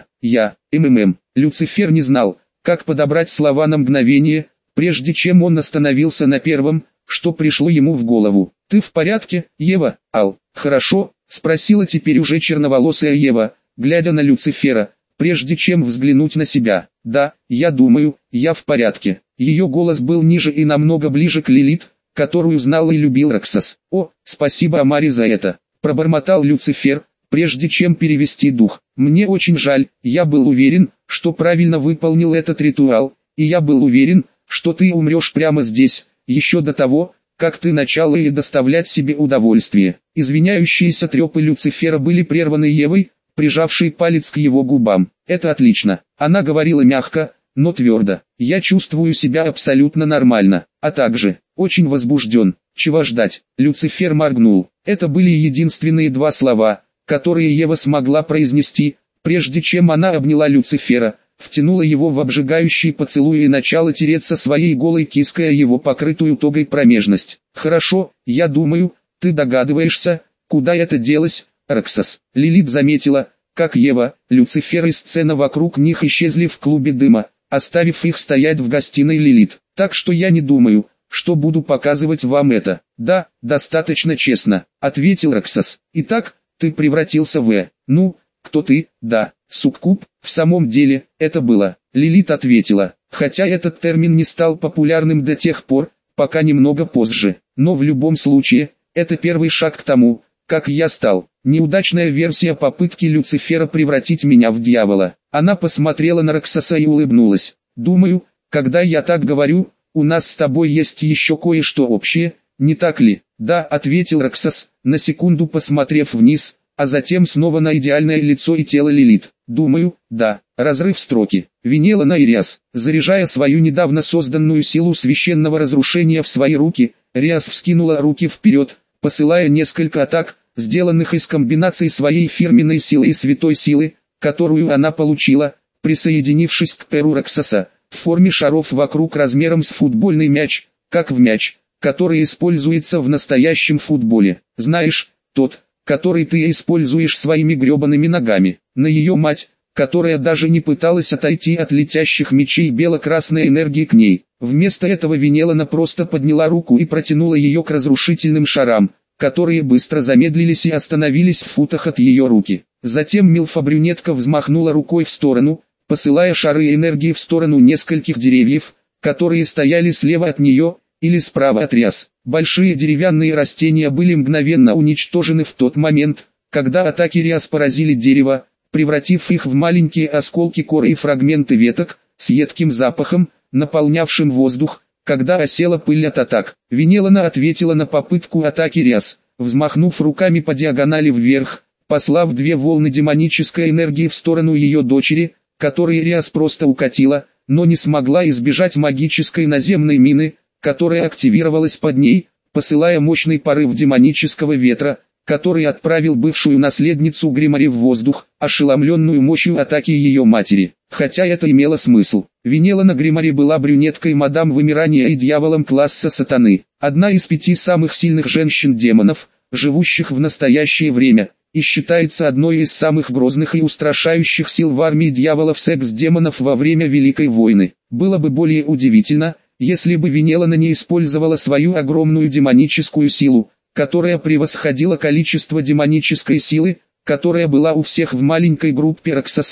Люцифер не знал, как подобрать слова на мгновение, прежде чем он остановился на первом, что пришло ему в голову. «Ты в порядке, Ева?» «Ал, хорошо», — спросила теперь уже черноволосая Ева, глядя на Люцифера, прежде чем взглянуть на себя. «Да, я думаю, я в порядке». Ее голос был ниже и намного ближе к Лилит, которую знал и любил Роксос. «О, спасибо Амари за это», — пробормотал Люцифер, прежде чем перевести дух. «Мне очень жаль, я был уверен, что правильно выполнил этот ритуал, и я был уверен, что ты умрешь прямо здесь, еще до того, как ты начала и доставлять себе удовольствие». Извиняющиеся трепы Люцифера были прерваны Евой, прижавшей палец к его губам. «Это отлично». Она говорила мягко, но твердо. «Я чувствую себя абсолютно нормально, а также очень возбужден. Чего ждать?» Люцифер моргнул. Это были единственные два слова, которые Ева смогла произнести, прежде чем она обняла Люцифера, втянула его в обжигающий поцелуй и начала тереться своей голой киской о его покрытую тогой промежность. «Хорошо, я думаю, ты догадываешься, куда это делось, Роксос». Лилит заметила, как Ева, Люцифер и сцена вокруг них исчезли в клубе дыма, оставив их стоять в гостиной Лилит. «Так что я не думаю, что буду показывать вам это». «Да, достаточно честно», — ответил Роксос. «Итак, ты превратился в... Ну, кто ты?» «Да, суккуб, в самом деле, это было». Лилит ответила, хотя этот термин не стал популярным до тех пор, пока немного позже. Но в любом случае, это первый шаг к тому, как я стал. Неудачная версия попытки Люцифера превратить меня в дьявола. Она посмотрела на Роксоса и улыбнулась. «Думаю, когда я так говорю, у нас с тобой есть еще кое-что общее, не так ли?» «Да», — ответил Роксос, на секунду посмотрев вниз, а затем снова на идеальное лицо и тело Лилит. «Думаю, да». Разрыв строки. Винела на Ириас, заряжая свою недавно созданную силу священного разрушения в свои руки, Риас вскинула руки вперед, посылая несколько атак, сделанных из комбинаций своей фирменной силы и святой силы, которую она получила, присоединившись к перу Роксоса, в форме шаров вокруг размером с футбольный мяч, как в мяч, который используется в настоящем футболе. Знаешь, тот, который ты используешь своими гребаными ногами. На ее мать, которая даже не пыталась отойти от летящих мечей бело-красной энергии к ней. Вместо этого Венелана просто подняла руку и протянула ее к разрушительным шарам, которые быстро замедлились и остановились в футах от ее руки. Затем милфа-брюнетка взмахнула рукой в сторону, посылая шары энергии в сторону нескольких деревьев, которые стояли слева от нее, или справа от Риас. Большие деревянные растения были мгновенно уничтожены в тот момент, когда атаки Риас поразили дерево, превратив их в маленькие осколки коры и фрагменты веток, с едким запахом, наполнявшим воздух, когда осела пыль от атак. Венелана ответила на попытку атаки Риас, взмахнув руками по диагонали вверх, послав две волны демонической энергии в сторону ее дочери, которые Риас просто укатила, но не смогла избежать магической наземной мины, которая активировалась под ней, посылая мощный порыв демонического ветра, который отправил бывшую наследницу Гримари в воздух, ошеломленную мощью атаки ее матери. Хотя это имело смысл. Венелана Гримари была брюнеткой мадам вымирания и дьяволом класса сатаны, одна из 5 самых сильных женщин-демонов, живущих в настоящее время, и считается одной из самых грозных и устрашающих сил в армии дьяволов секс-демонов во время Великой войны. Было бы более удивительно, если бы Венелана не использовала свою огромную демоническую силу, которая превосходила количество демонической силы, которая была у всех в маленькой группе Роксоса,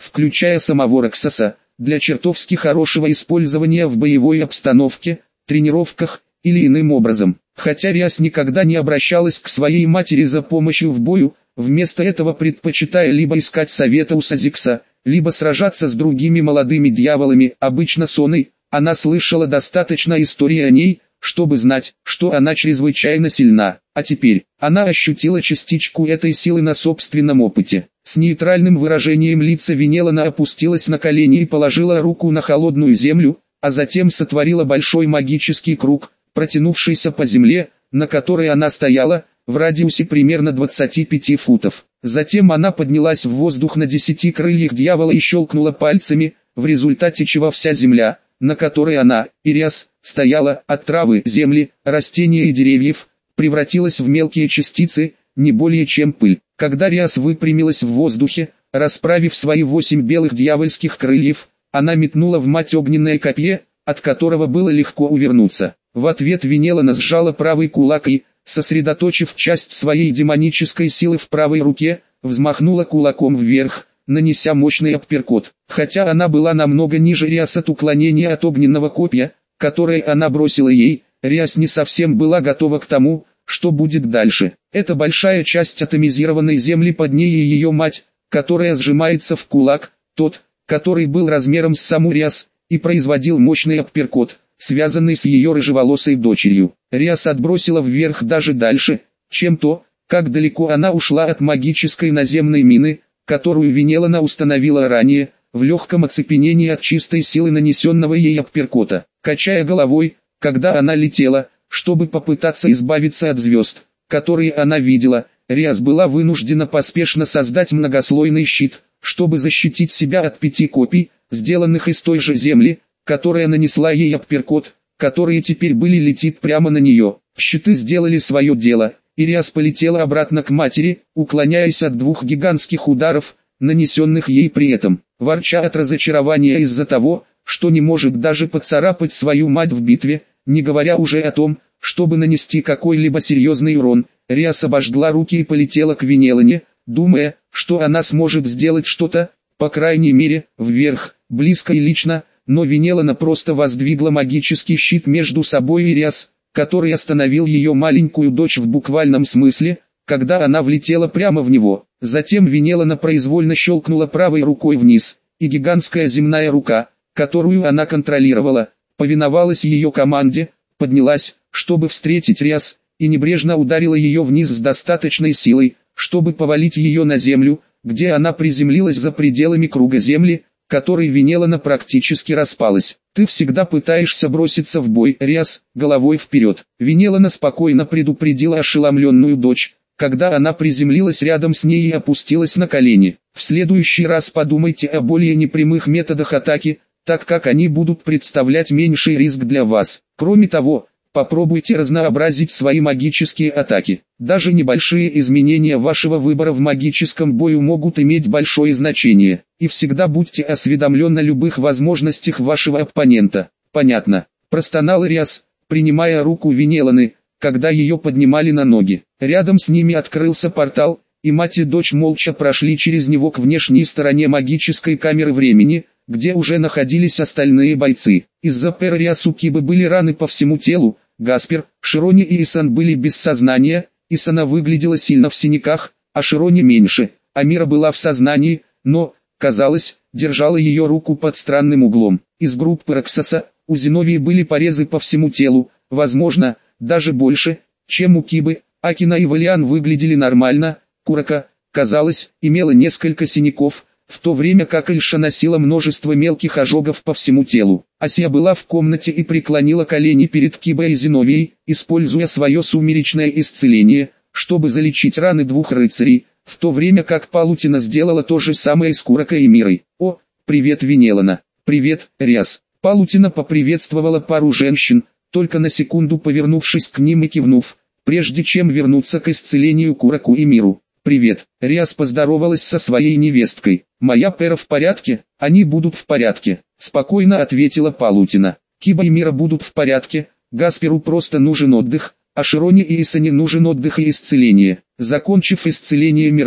включая самого Роксоса, для чертовски хорошего использования в боевой обстановке, тренировках или иным образом. Хотя Риас никогда не обращалась к своей матери за помощью в бою, вместо этого предпочитая либо искать совета у Сазикса, либо сражаться с другими молодыми дьяволами, обычно Соной, она слышала достаточно историй о ней, чтобы знать, что она чрезвычайно сильна, а теперь она ощутила частичку этой силы на собственном опыте. С нейтральным выражением лица Венелана опустилась на колени и положила руку на холодную землю, а затем сотворила большой магический круг, протянувшийся по земле, на которой она стояла, в радиусе примерно 25 футов. Затем она поднялась в воздух на 10 крыльях дьявола и щелкнула пальцами, в результате чего вся земля, на которой она, Ириас, стояла, от травы, земли, растения и деревьев, превратилась в мелкие частицы, не более чем пыль. Когда Риас выпрямилась в воздухе, расправив свои 8 белых дьявольских крыльев, она метнула в мать огненное копье, от которого было легко увернуться. В ответ Венелана сжала правый кулак и, сосредоточив часть своей демонической силы в правой руке, взмахнула кулаком вверх, нанеся мощный апперкот. Хотя она была намного ниже Риас от уклонения от огненного копья, которое она бросила ей, Риас не совсем была готова к тому, что будет дальше. Это большая часть атомизированной земли под ней и ее мать, которая сжимается в кулак, тот, который был размером с саму Риас, и производил мощный апперкот, связанный с ее рыжеволосой дочерью. Риас отбросила вверх даже дальше, чем то, как далеко она ушла от магической наземной мины, которую Венелана установила ранее, в легком оцепенении от чистой силы нанесенного ей апперкота. Качая головой, когда она летела, чтобы попытаться избавиться от звезд, которые она видела, Риас была вынуждена поспешно создать многослойный щит, чтобы защитить себя от 5 копий, сделанных из той же земли, которая нанесла ей апперкот, которые теперь летит прямо на нее. Щиты сделали свое дело, и Риас полетела обратно к матери, уклоняясь от 2 гигантских ударов, нанесенных ей при этом. Ворча от разочарования из-за того, что не может даже поцарапать свою мать в битве, не говоря уже о том, чтобы нанести какой-либо серьезный урон, Риас обожгла руки и полетела к Венелане, думая, что она сможет сделать что-то, по крайней мере, вверх, близко и лично, но Венелана просто воздвигла магический щит между собой и Риас, который остановил ее маленькую дочь в буквальном смысле, когда она влетела прямо в него. Затем Венелана произвольно щелкнула правой рукой вниз, и гигантская земная рука, которую она контролировала, повиновалась ее команде, поднялась, чтобы встретить Риас, и небрежно ударила ее вниз с достаточной силой, чтобы повалить ее на землю, где она приземлилась за пределами круга земли, который Венелана практически распалась. «Ты всегда пытаешься броситься в бой, Риас, головой вперед». Венелана спокойно предупредила ошеломленную дочь, когда она приземлилась рядом с ней и опустилась на колени. «В следующий раз подумайте о более непрямых методах атаки, так как они будут представлять меньший риск для вас. Кроме того, попробуйте разнообразить свои магические атаки. Даже небольшие изменения вашего выбора в магическом бою могут иметь большое значение. И всегда будьте осведомлены о любых возможностях вашего оппонента». «Понятно», – простонал Риас, принимая руку Венеланы, когда ее поднимали на ноги. Рядом с ними открылся портал, и мать и дочь молча прошли через него к внешней стороне магической камеры времени, где уже находились остальные бойцы. Из-за пэр Риасу Кибы были раны по всему телу, Гаспер, Широни и Исан были без сознания, Исана выглядела сильно в синяках, а Широни меньше, Амира была в сознании, но, казалось, держала ее руку под странным углом. Из группы Роксоса, у Зиновии были порезы по всему телу, возможно, даже больше, чем у Кибы. Акина и Валиан выглядели нормально, Курака, казалось, имела несколько синяков, в то время как Эльша носила множество мелких ожогов по всему телу. Асия была в комнате и преклонила колени перед Кибой и Зиновией, используя свое сумеречное исцеление, чтобы залечить раны 2 рыцарей, в то время как Палутина сделала то же самое с Куракой и Мирой. «О, привет, Венелана!» «Привет, Риас!» Палутина поприветствовала пару женщин, только на секунду повернувшись к ним и кивнув, прежде чем вернуться к исцелению Кураку и Миру. «Привет», Риас поздоровалась со своей невесткой. «Моя пера в порядке?» «Они будут в порядке», спокойно ответила Палутина. «Киба и Мира будут в порядке, Гасперу просто нужен отдых, а Широне и Исане нужен отдых и исцеление». Закончив исцеление Миры,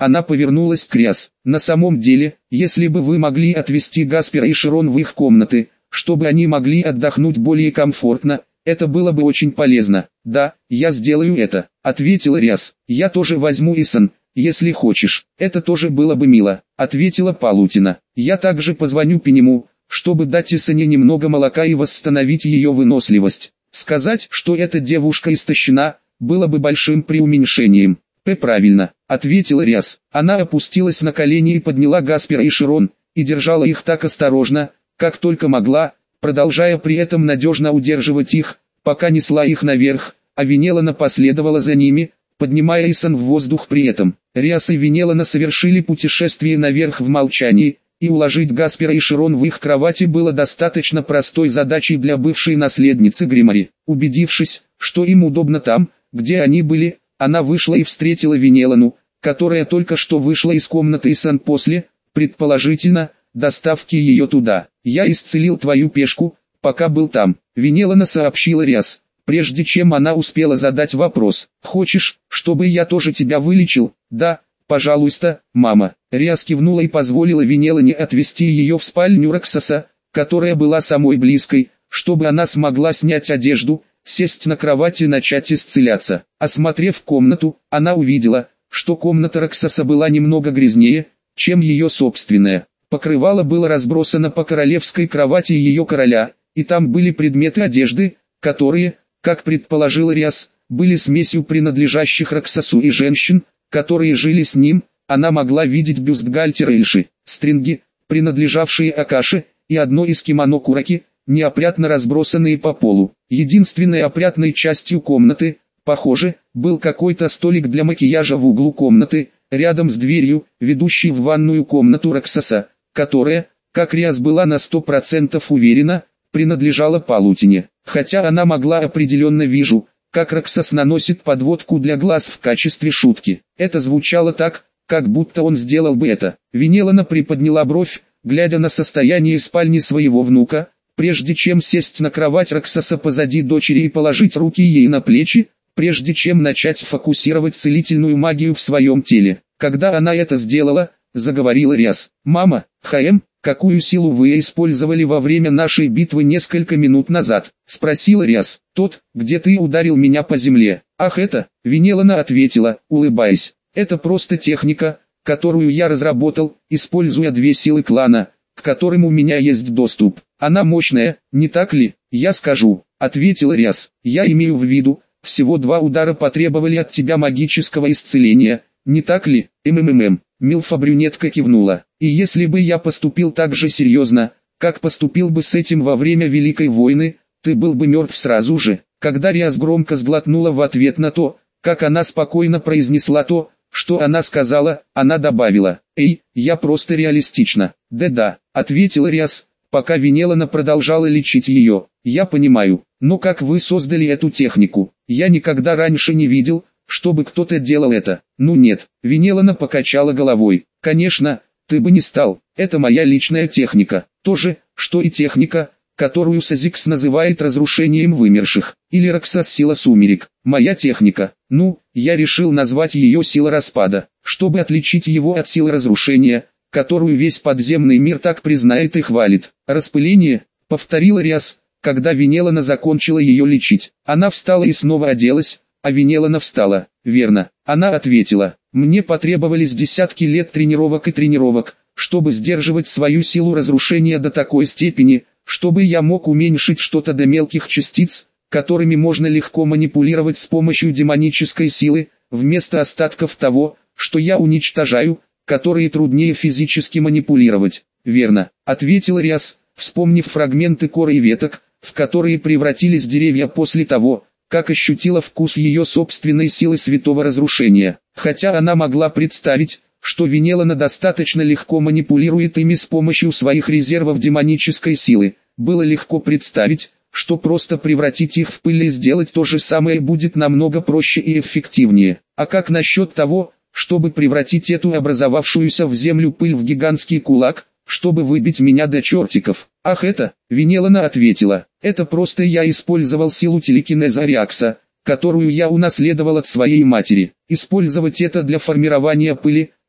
Она повернулась к Риас. На самом деле, если бы вы могли отвезти Гаспера и Широн в их комнаты, чтобы они могли отдохнуть более комфортно, это было бы очень полезно. Да, я сделаю это, ответила Риас. Я тоже возьму Исан, если хочешь. Это тоже было бы мило, ответила Палутина. Я также позвоню Пенему, чтобы дать Исане немного молока и восстановить ее выносливость. Сказать, что эта девушка истощена, было бы большим преуменьшением. Правильно, ответила Риас. Она опустилась на колени и подняла Гаспера и Широн, и держала их так осторожно, как только могла, продолжая при этом надежно удерживать их, пока несла их наверх, а Венелана последовала за ними, поднимая Исан в воздух при этом. Риас и Венелана совершили путешествие наверх в молчании, и уложить Гаспера и Широн в их кровати было достаточно простой задачей для бывшей наследницы Гримари. Убедившись, что им удобно там, где они были, она вышла и встретила Венелану, которая только что вышла из комнаты Исан после, предположительно, доставки ее туда. «Я исцелил твою пешку, пока был там», — Венелана сообщила Риас, прежде чем она успела задать вопрос. «Хочешь, чтобы я тоже тебя вылечил?» «Да, пожалуйста, мама». Риас кивнула и позволила Венелане отвезти ее в спальню Роксоса, которая была самой близкой, чтобы она смогла снять одежду, сесть на кровать и начать исцеляться. Осмотрев комнату, она увидела, что комната Роксоса была немного грязнее, чем ее собственная. Покрывало было разбросано по королевской кровати ее короля, и там были предметы одежды, которые, как предположил Риас, были смесью принадлежащих Роксосу и женщин, которые жили с ним. Она могла видеть бюстгальтер Ильши, стринги, принадлежавшие Акаше, и одно из кимоно Кураки, неопрятно разбросанные по полу. Единственной опрятной частью комнаты, похоже, был какой-то столик для макияжа в углу комнаты, рядом с дверью, ведущей в ванную комнату Роксоса, которая, как Риас была на 100% уверена, принадлежала Палутине. Хотя она могла определенно вижу, как Роксос наносит подводку для глаз в качестве шутки. Это звучало так, как будто он сделал бы это. Венелана приподняла бровь, глядя на состояние спальни своего внука, прежде чем сесть на кровать Роксоса позади дочери и положить руки ей на плечи, прежде чем начать фокусировать целительную магию в своем теле. Когда она это сделала, заговорила Риас. «Мама, какую силу вы использовали во время нашей битвы несколько минут назад?» — спросила Риас. «Тот, где ты ударил меня по земле». «Ах это», — Венелана ответила, улыбаясь. «Это просто техника, которую я разработал, используя две силы клана, к которым у меня есть доступ. Она мощная, не так ли?» «Я скажу», — ответила Риас. «Я имею в виду, всего 2 удара потребовали от тебя магического исцеления, не так ли?» Милфа-брюнетка кивнула. «И если бы я поступил так же серьезно, как поступил бы с этим во время Великой войны, ты был бы мертв сразу же». Когда Риас громко сглотнула в ответ на то, как она спокойно произнесла то, что она сказала, она добавила: «Эй, я просто реалистична». «Да-да», — ответила Риас, пока Венелана продолжала лечить ее. «Я понимаю, но как вы создали эту технику? Я никогда раньше не видел, чтобы кто-то делал это». «Ну нет», — Венелана покачала головой. «Конечно, ты бы не стал. Это моя личная техника. То же, что и техника, которую Сазикс называет разрушением вымерших, или Роксос сила сумерек. Моя техника. Ну, я решил назвать ее сила распада, чтобы отличить его от силы разрушения, которую весь подземный мир так признает и хвалит. Распыление», — повторила Риас, когда Венелана закончила ее лечить. Она встала и снова оделась, а Венелана встала. «Верно», — она ответила. «Мне потребовались десятки лет тренировок и тренировок, чтобы сдерживать свою силу разрушения до такой степени, чтобы я мог уменьшить что-то до мелких частиц, которыми можно легко манипулировать с помощью демонической силы, вместо остатков того, что я уничтожаю, которые труднее физически манипулировать». «Верно», — ответил Риас, вспомнив фрагменты коры и веток, в которые превратились деревья после того, как ощутила вкус ее собственной силы святого разрушения. Хотя она могла представить, что Венелана достаточно легко манипулирует ими с помощью своих резервов демонической силы, было легко представить, что просто превратить их в пыль и сделать то же самое будет намного проще и эффективнее. А как насчет того, чтобы превратить эту образовавшуюся в землю пыль в гигантский кулак, чтобы выбить меня до чертиков? «Ах это», — Венелана ответила, — «это просто я использовал силу телекинеза Риакса, которую я унаследовал от своей матери. Использовать это для формирования пыли,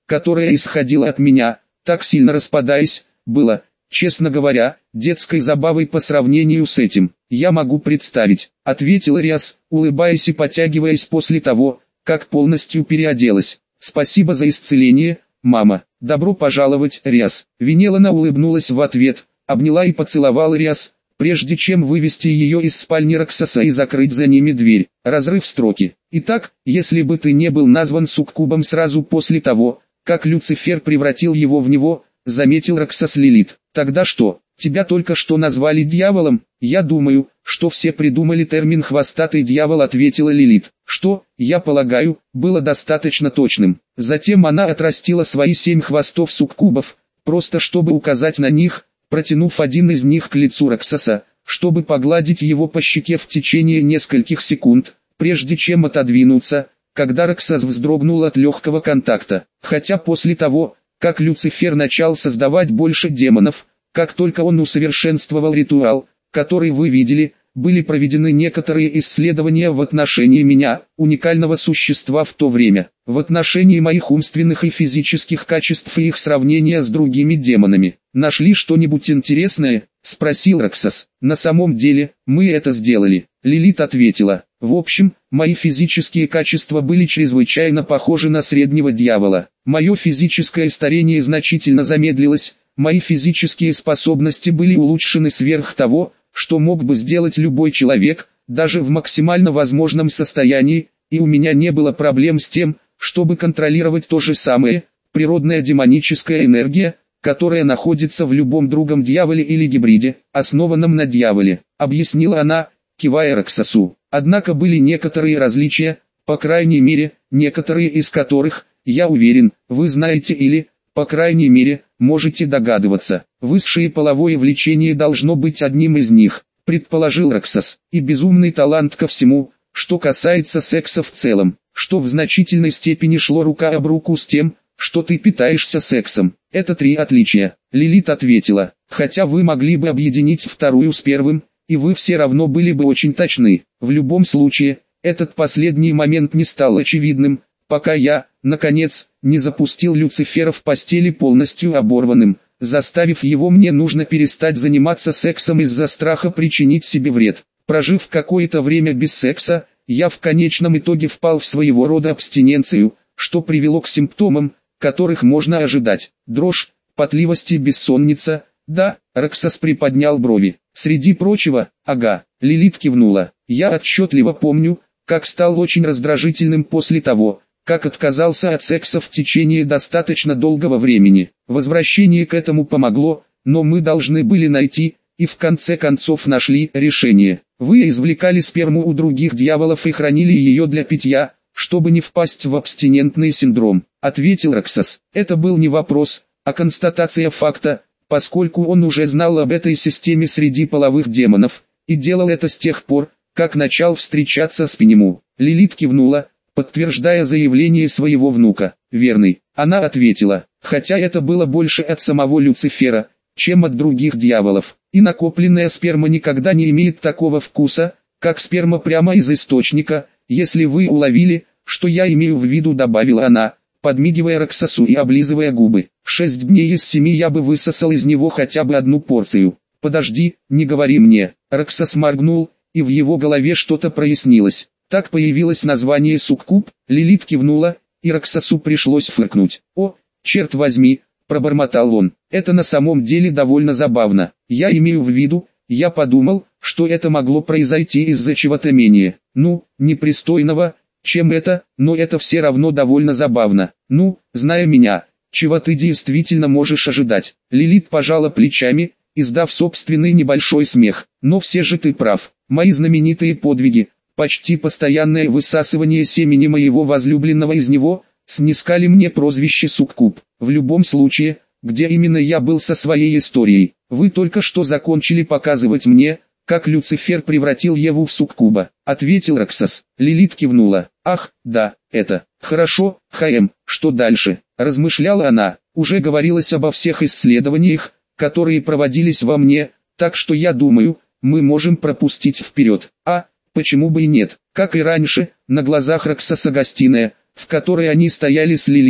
которое исходило от меня, так сильно распадаясь, было, честно говоря, детской забавой по сравнению с этим. «Я могу представить», — ответила Риас, улыбаясь и потягиваясь после того, как полностью переоделась. «Спасибо за исцеление, мама». «Добро пожаловать, Риас». Венелана улыбнулась в ответ, обняла и поцеловала Риас, прежде чем вывести ее из спальни Роксоса и закрыть за ними дверь. Разрыв строки. «Итак, если бы ты не был назван суккубом сразу после того, как Люцифер превратил его в него», — заметил Роксос Лилит. «Тогда что, тебя только что назвали дьяволом?» «Я думаю, что все придумали термин «хвостатый дьявол», — ответила Лилит. «Что, я полагаю, было достаточно точным». Затем она отрастила свои 7 хвостов суккубов, просто чтобы указать на них, протянув один из них к лицу Роксоса, чтобы погладить его по щеке в течение нескольких секунд, прежде чем отодвинуться, когда Роксос вздрогнул от легкого контакта. Хотя после того, как Люцифер начал создавать больше демонов, как только он усовершенствовал ритуал, который вы видели, были проведены некоторые исследования в отношении меня, уникального существа в то время, в отношении моих умственных и физических качеств и их сравнения с другими демонами. «Нашли что-нибудь интересное?» — спросил Роксос. «На самом деле, мы это сделали», — Лилит ответила. «В общем, мои физические качества были чрезвычайно похожи на среднего дьявола. Мое физическое старение значительно замедлилось, мои физические способности были улучшены сверх того, что мог бы сделать любой человек, даже в максимально возможном состоянии, и у меня не было проблем с тем, чтобы контролировать то же самое, природная демоническая энергия, которая находится в любом другом дьяволе или гибриде, основанном на дьяволе», — объяснила она, кивая Роксосу. «Однако были некоторые различия, по крайней мере, некоторые из которых, я уверен, вы знаете или, по крайней мере, можете догадываться. Высшее половое влечение должно быть одним из них», — предположил Роксос, «и безумный талант ко всему, что касается секса в целом, что в значительной степени шло рука об руку с тем, что ты питаешься сексом. Это 3 отличия», — Лилит ответила, «хотя вы могли бы объединить вторую с первым, и вы все равно были бы очень точны. В любом случае, этот последний момент не стал очевидным, пока я, наконец, не запустил Люцифера в постели полностью оборванным, заставив его мне нужно перестать заниматься сексом из-за страха причинить себе вред. Прожив какое-то время без секса, я в конечном итоге впал в своего рода абстиненцию, что привело к симптомам, которых можно ожидать. Дрожь, потливость и бессонница. Да, Роксос приподнял брови. «Среди прочего, ага», Лилит кивнула. «Я отчетливо помню, как стал очень раздражительным после того, как отказался от секса в течение достаточно долгого времени. Возвращение к этому помогло, но мы должны были найти, и в конце концов нашли, решение. Вы извлекали сперму у других дьяволов и хранили ее для питья, чтобы не впасть в абстинентный синдром», — ответил Роксос. Это был не вопрос, а констатация факта, поскольку он уже знал об этой системе среди половых демонов, и делал это с тех пор, как начал встречаться с Пенему. Лилит кивнула, подтверждая заявление своего внука. «Верный», она ответила, хотя это было больше от самого Люцифера, чем от других дьяволов. «И накопленная сперма никогда не имеет такого вкуса, как сперма прямо из источника, если вы уловили, что я имею в виду», добавила она, подмигивая Роксосу и облизывая губы. 6 дней из 7 я бы высосал из него хотя бы одну порцию. «Подожди, не говори мне». Роксос моргнул, и в его голове что-то прояснилось. Так появилось название суккуб. Лилит кивнула, и Роксосу пришлось фыркнуть. «О, черт возьми», пробормотал он, «это на самом деле довольно забавно. Я имею в виду, я подумал, что это могло произойти из-за чего-то менее, непристойного, чем это, но это все равно довольно забавно. Зная меня, чего ты действительно можешь ожидать». Лилит пожала плечами, издав собственный небольшой смех. «Но все же ты прав. Мои знаменитые подвиги, почти постоянное высасывание семени моего возлюбленного из него, снискали мне прозвище суккуб. В любом случае, где именно я был со своей историей, вы только что закончили показывать мне, как Люцифер превратил Еву в суккуба», — ответил Роксос. Лилит кивнула. «Ах, да, это. Хорошо, что дальше?» — размышляла она. «Уже говорилось обо всех исследованиях, которые проводились во мне, так что я думаю, мы можем пропустить вперед. Почему бы и нет?» Как и раньше, на глазах Роксоса гостиная, в которой они стояли с Лилит,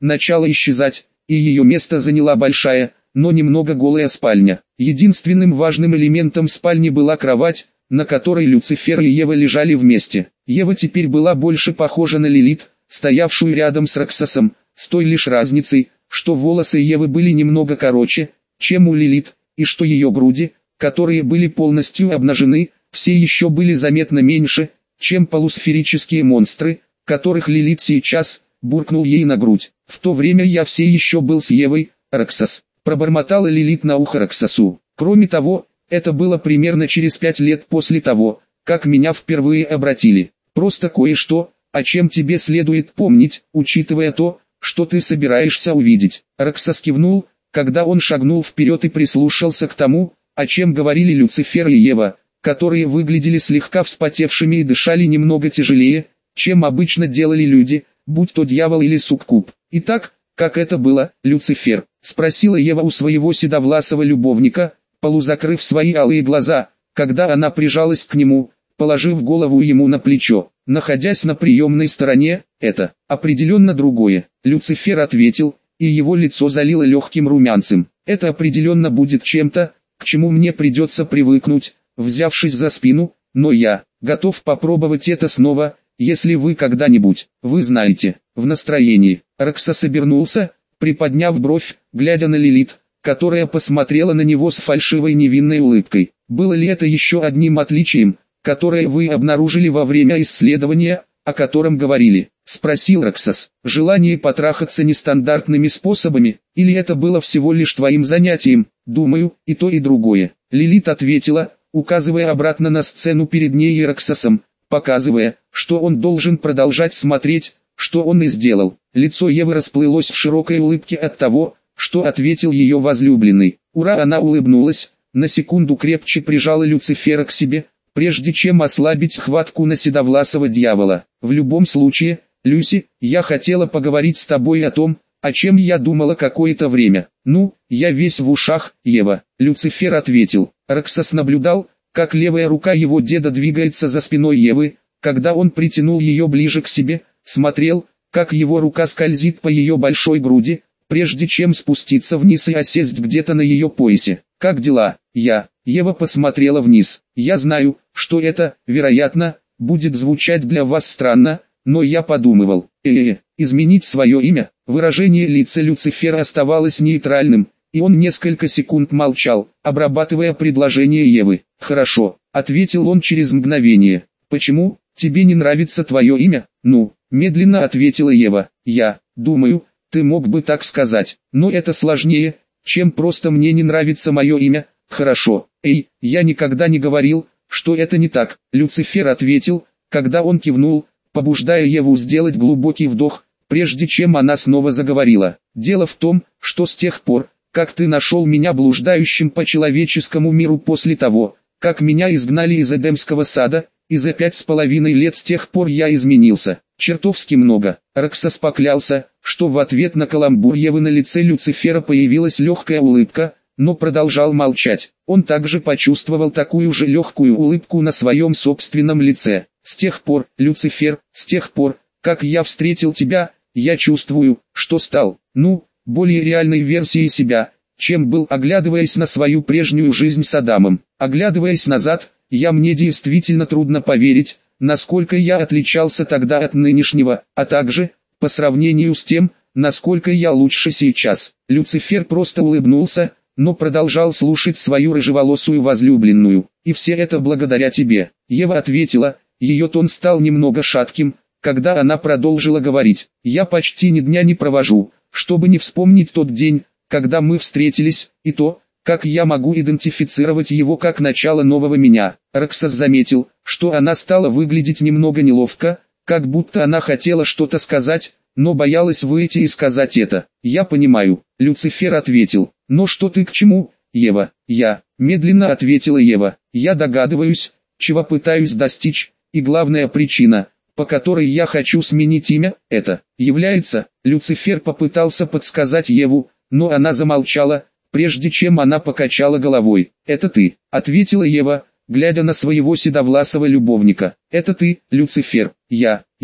начала исчезать, и ее место заняла большая, но немного голая спальня. Единственным важным элементом спальни была кровать, на которой Люцифер и Ева лежали вместе. Ева теперь была больше похожа на Лилит, стоявшую рядом с Роксосом, с той лишь разницей, что волосы Евы были немного короче, чем у Лилит, и что ее груди, которые были полностью обнажены, все еще были заметно меньше, чем полусферические монстры, которых Лилит сейчас буркнул ей на грудь. В то время я все еще был с Евой, Роксос, пробормотала Лилит на ухо Роксосу. Кроме того, это было примерно через 5 лет после того, как меня впервые обратили. Просто кое-что, о чем тебе следует помнить, учитывая то, что ты собираешься увидеть. Роксос кивнул, когда он шагнул вперед и прислушался к тому, о чем говорили Люцифер и Ева, которые выглядели слегка вспотевшими и дышали немного тяжелее, чем обычно делали люди, будь то дьявол или суккуб. «Итак, как это было, Люцифер?» — спросила Ева у своего седовласого любовника, полузакрыв свои алые глаза, когда она прижалась к нему, положив голову ему на плечо. Находясь на приемной стороне, это определенно другое. Люцифер ответил, и его лицо залило легким румянцем. Это определенно будет чем-то, к чему мне придется привыкнуть, взявшись за спину, но я готов попробовать это снова, если вы когда-нибудь, вы знаете, в настроении. Роксос обернулся, приподняв бровь, глядя на Лилит, которая посмотрела на него с фальшивой невинной улыбкой. Было ли это еще одним отличием, которое вы обнаружили во время исследования, о котором говорили? Спросил Роксос. Желание потрахаться нестандартными способами, или это было всего лишь твоим занятием? Думаю, и то и другое. Лилит ответила, указывая обратно на сцену перед ней и Роксосом, показывая, что он должен продолжать смотреть, что он и сделал. Лицо Евы расплылось в широкой улыбке от того, что ответил ее возлюбленный. Ура, она улыбнулась, на секунду крепче прижала Люцифера к себе, прежде чем ослабить хватку на седовласого дьявола. В любом случае, Люси, я хотела поговорить с тобой о том, о чем я думала какое-то время. Ну, я весь в ушах, Ева. Люцифер ответил. Роксос наблюдал, как левая рука его деда двигается за спиной Евы, когда он притянул ее ближе к себе, смотрел, как его рука скользит по ее большой груди, прежде чем спуститься вниз и осесть где-то на ее поясе. «Как дела?» Ева посмотрела вниз. «Я знаю, что это, вероятно, будет звучать для вас странно, но я подумывал, изменить свое имя». Выражение лица Люцифера оставалось нейтральным, и он несколько секунд молчал, обрабатывая предложение Евы. «Хорошо», — ответил он через мгновение. «Почему, тебе не нравится твое имя?» «Ну», — медленно ответила Ева. «Я думаю, ты мог бы так сказать, но это сложнее, чем просто мне не нравится мое имя». «Хорошо, я никогда не говорил, что это не так», — Люцифер ответил, когда он кивнул, побуждая Еву сделать глубокий вдох, прежде чем она снова заговорила. «Дело в том, что с тех пор, как ты нашел меня блуждающим по человеческому миру после того, как меня изгнали из Эдемского сада, и за 5,5 лет с тех пор я изменился, чертовски много». Роксос поклялся, что в ответ на каламбур Евы на лице Люцифера появилась легкая улыбка, но продолжал молчать. Он также почувствовал такую же легкую улыбку на своем собственном лице. «С тех пор, Люцифер, с тех пор, как я встретил тебя, я чувствую, что стал, более реальной версией себя, чем был, оглядываясь на свою прежнюю жизнь с Адамом. Оглядываясь назад, мне действительно трудно поверить, насколько я отличался тогда от нынешнего, а также, по сравнению с тем, насколько я лучше сейчас». Люцифер просто улыбнулся, но продолжал слушать свою рыжеволосую возлюбленную. «И все это благодаря тебе». Ева ответила, ее тон стал немного шатким, когда она продолжила говорить. «Я почти ни дня не провожу, чтобы не вспомнить тот день, когда мы встретились, и то, как я могу идентифицировать его как начало нового меня». Роксос заметил, что она стала выглядеть немного неловко, как будто она хотела что-то сказать, но боялась выйти и сказать это. «Я понимаю», — Люцифер ответил. «Но что ты к чему, Ева?» Медленно ответила Ева. «Я догадываюсь, чего пытаюсь достичь, и главная причина, по которой я хочу сменить имя, это является...» Люцифер попытался подсказать Еву, но она замолчала, прежде чем она покачала головой. «Это ты», — ответила Ева, глядя на своего седовласого любовника. «Это ты, Люцифер».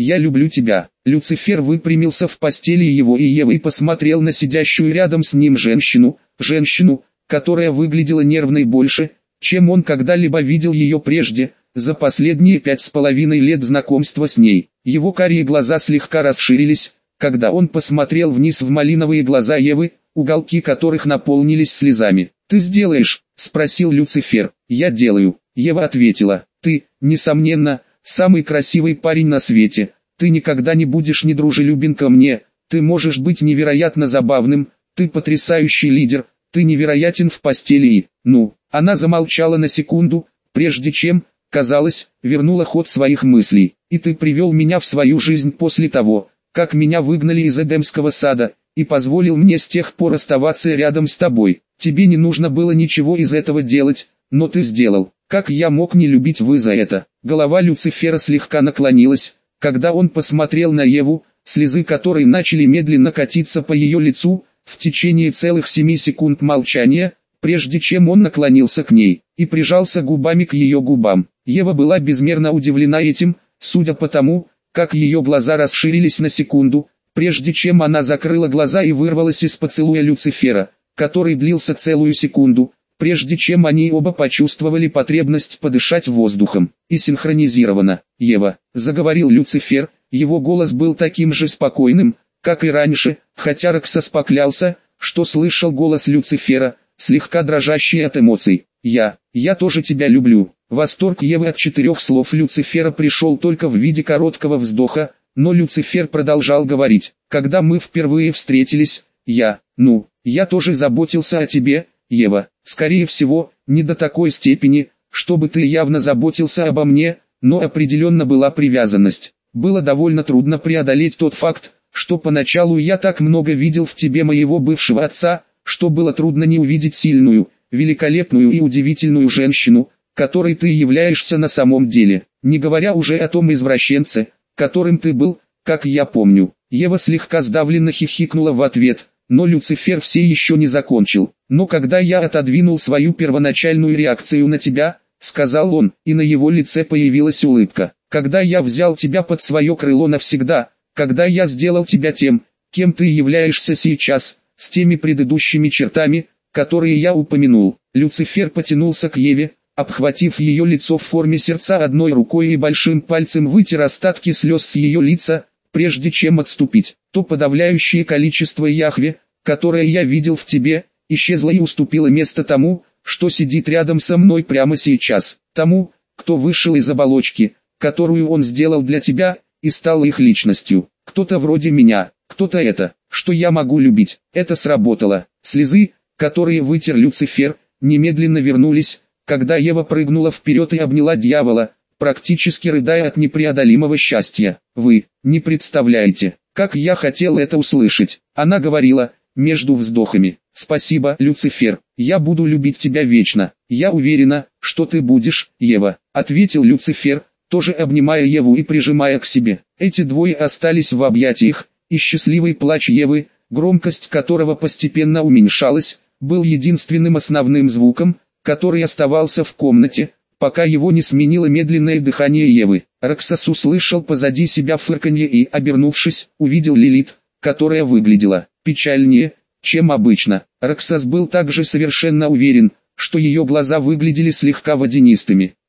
я люблю тебя». Люцифер выпрямился в постели его и Евы и посмотрел на сидящую рядом с ним женщину, которая выглядела нервной больше, чем он когда-либо видел ее прежде, за последние 5,5 лет знакомства с ней. Его карие глаза слегка расширились, когда он посмотрел вниз в малиновые глаза Евы, уголки которых наполнились слезами. «Ты сделаешь?» – спросил Люцифер. «Я делаю», – Ева ответила. «Ты, несомненно, самый красивый парень на свете. Ты никогда не будешь недружелюбен ко мне, ты можешь быть невероятно забавным, ты потрясающий лидер, ты невероятен в постели и...» Она замолчала на секунду, прежде чем, казалось, вернула ход своих мыслей. «И ты привел меня в свою жизнь после того, как меня выгнали из Эдемского сада, и позволил мне с тех пор оставаться рядом с тобой. Тебе не нужно было ничего из этого делать, но ты сделал. Как я мог не любить вы за это?» Голова Люцифера слегка наклонилась, когда он посмотрел на Еву, слезы которой начали медленно катиться по ее лицу, в течение целых 7 секунд молчания, прежде чем он наклонился к ней, и прижался губами к ее губам. Ева была безмерно удивлена этим, судя по тому, как ее глаза расширились на секунду, прежде чем она закрыла глаза и вырвалась из поцелуя Люцифера, который длился целую секунду, прежде чем они оба почувствовали потребность подышать воздухом. «И синхронизировано, Ева», — заговорил Люцифер, его голос был таким же спокойным, как и раньше, хотя Роксос поклялся, что слышал голос Люцифера, слегка дрожащий от эмоций. Я тоже тебя люблю». Восторг Евы от 4 слов Люцифера пришел только в виде короткого вздоха, но Люцифер продолжал говорить. «Когда мы впервые встретились, я тоже заботился о тебе, Ева. Скорее всего, не до такой степени, чтобы ты явно заботился обо мне, но определенно была привязанность. Было довольно трудно преодолеть тот факт, что поначалу я так много видел в тебе моего бывшего отца, что было трудно не увидеть сильную, великолепную и удивительную женщину, которой ты являешься на самом деле, не говоря уже о том извращенце, которым ты был, как я помню». Ева слегка сдавленно хихикнула в ответ, но Люцифер все еще не закончил. «Но когда я отодвинул свою первоначальную реакцию на тебя», — сказал он, и на его лице появилась улыбка, «когда я взял тебя под свое крыло навсегда, когда я сделал тебя тем, кем ты являешься сейчас, с теми предыдущими чертами, которые я упомянул». Люцифер потянулся к Еве, обхватив ее лицо в форме сердца одной рукой и большим пальцем вытер остатки слез с ее лица, прежде чем отступить. «То подавляющее количество Яхве, которое я видел в тебе, исчезло и уступило место тому, что сидит рядом со мной прямо сейчас, тому, кто вышел из оболочки, которую он сделал для тебя, и стал их личностью. Кто-то вроде меня, кто-то это, что я могу любить». Это сработало. Слезы, которые вытер Люцифер, немедленно вернулись, когда Ева прыгнула вперед и обняла дьявола, практически рыдая от непреодолимого счастья. «Вы не представляете, как я хотел это услышать», — она говорила, между вздохами. «Спасибо, Люцифер, я буду любить тебя вечно. Я уверена, что ты будешь, Ева», — ответил Люцифер, тоже обнимая Еву и прижимая к себе. Эти двое остались в объятиях, и счастливый плач Евы, громкость которого постепенно уменьшалась, был единственным основным звуком, который оставался в комнате, пока его не сменило медленное дыхание Евы. Роксос услышал позади себя фырканье и, обернувшись, увидел Лилит, которая выглядела печальнее, чем обычно. Роксос был также совершенно уверен, что ее глаза выглядели слегка водянистыми.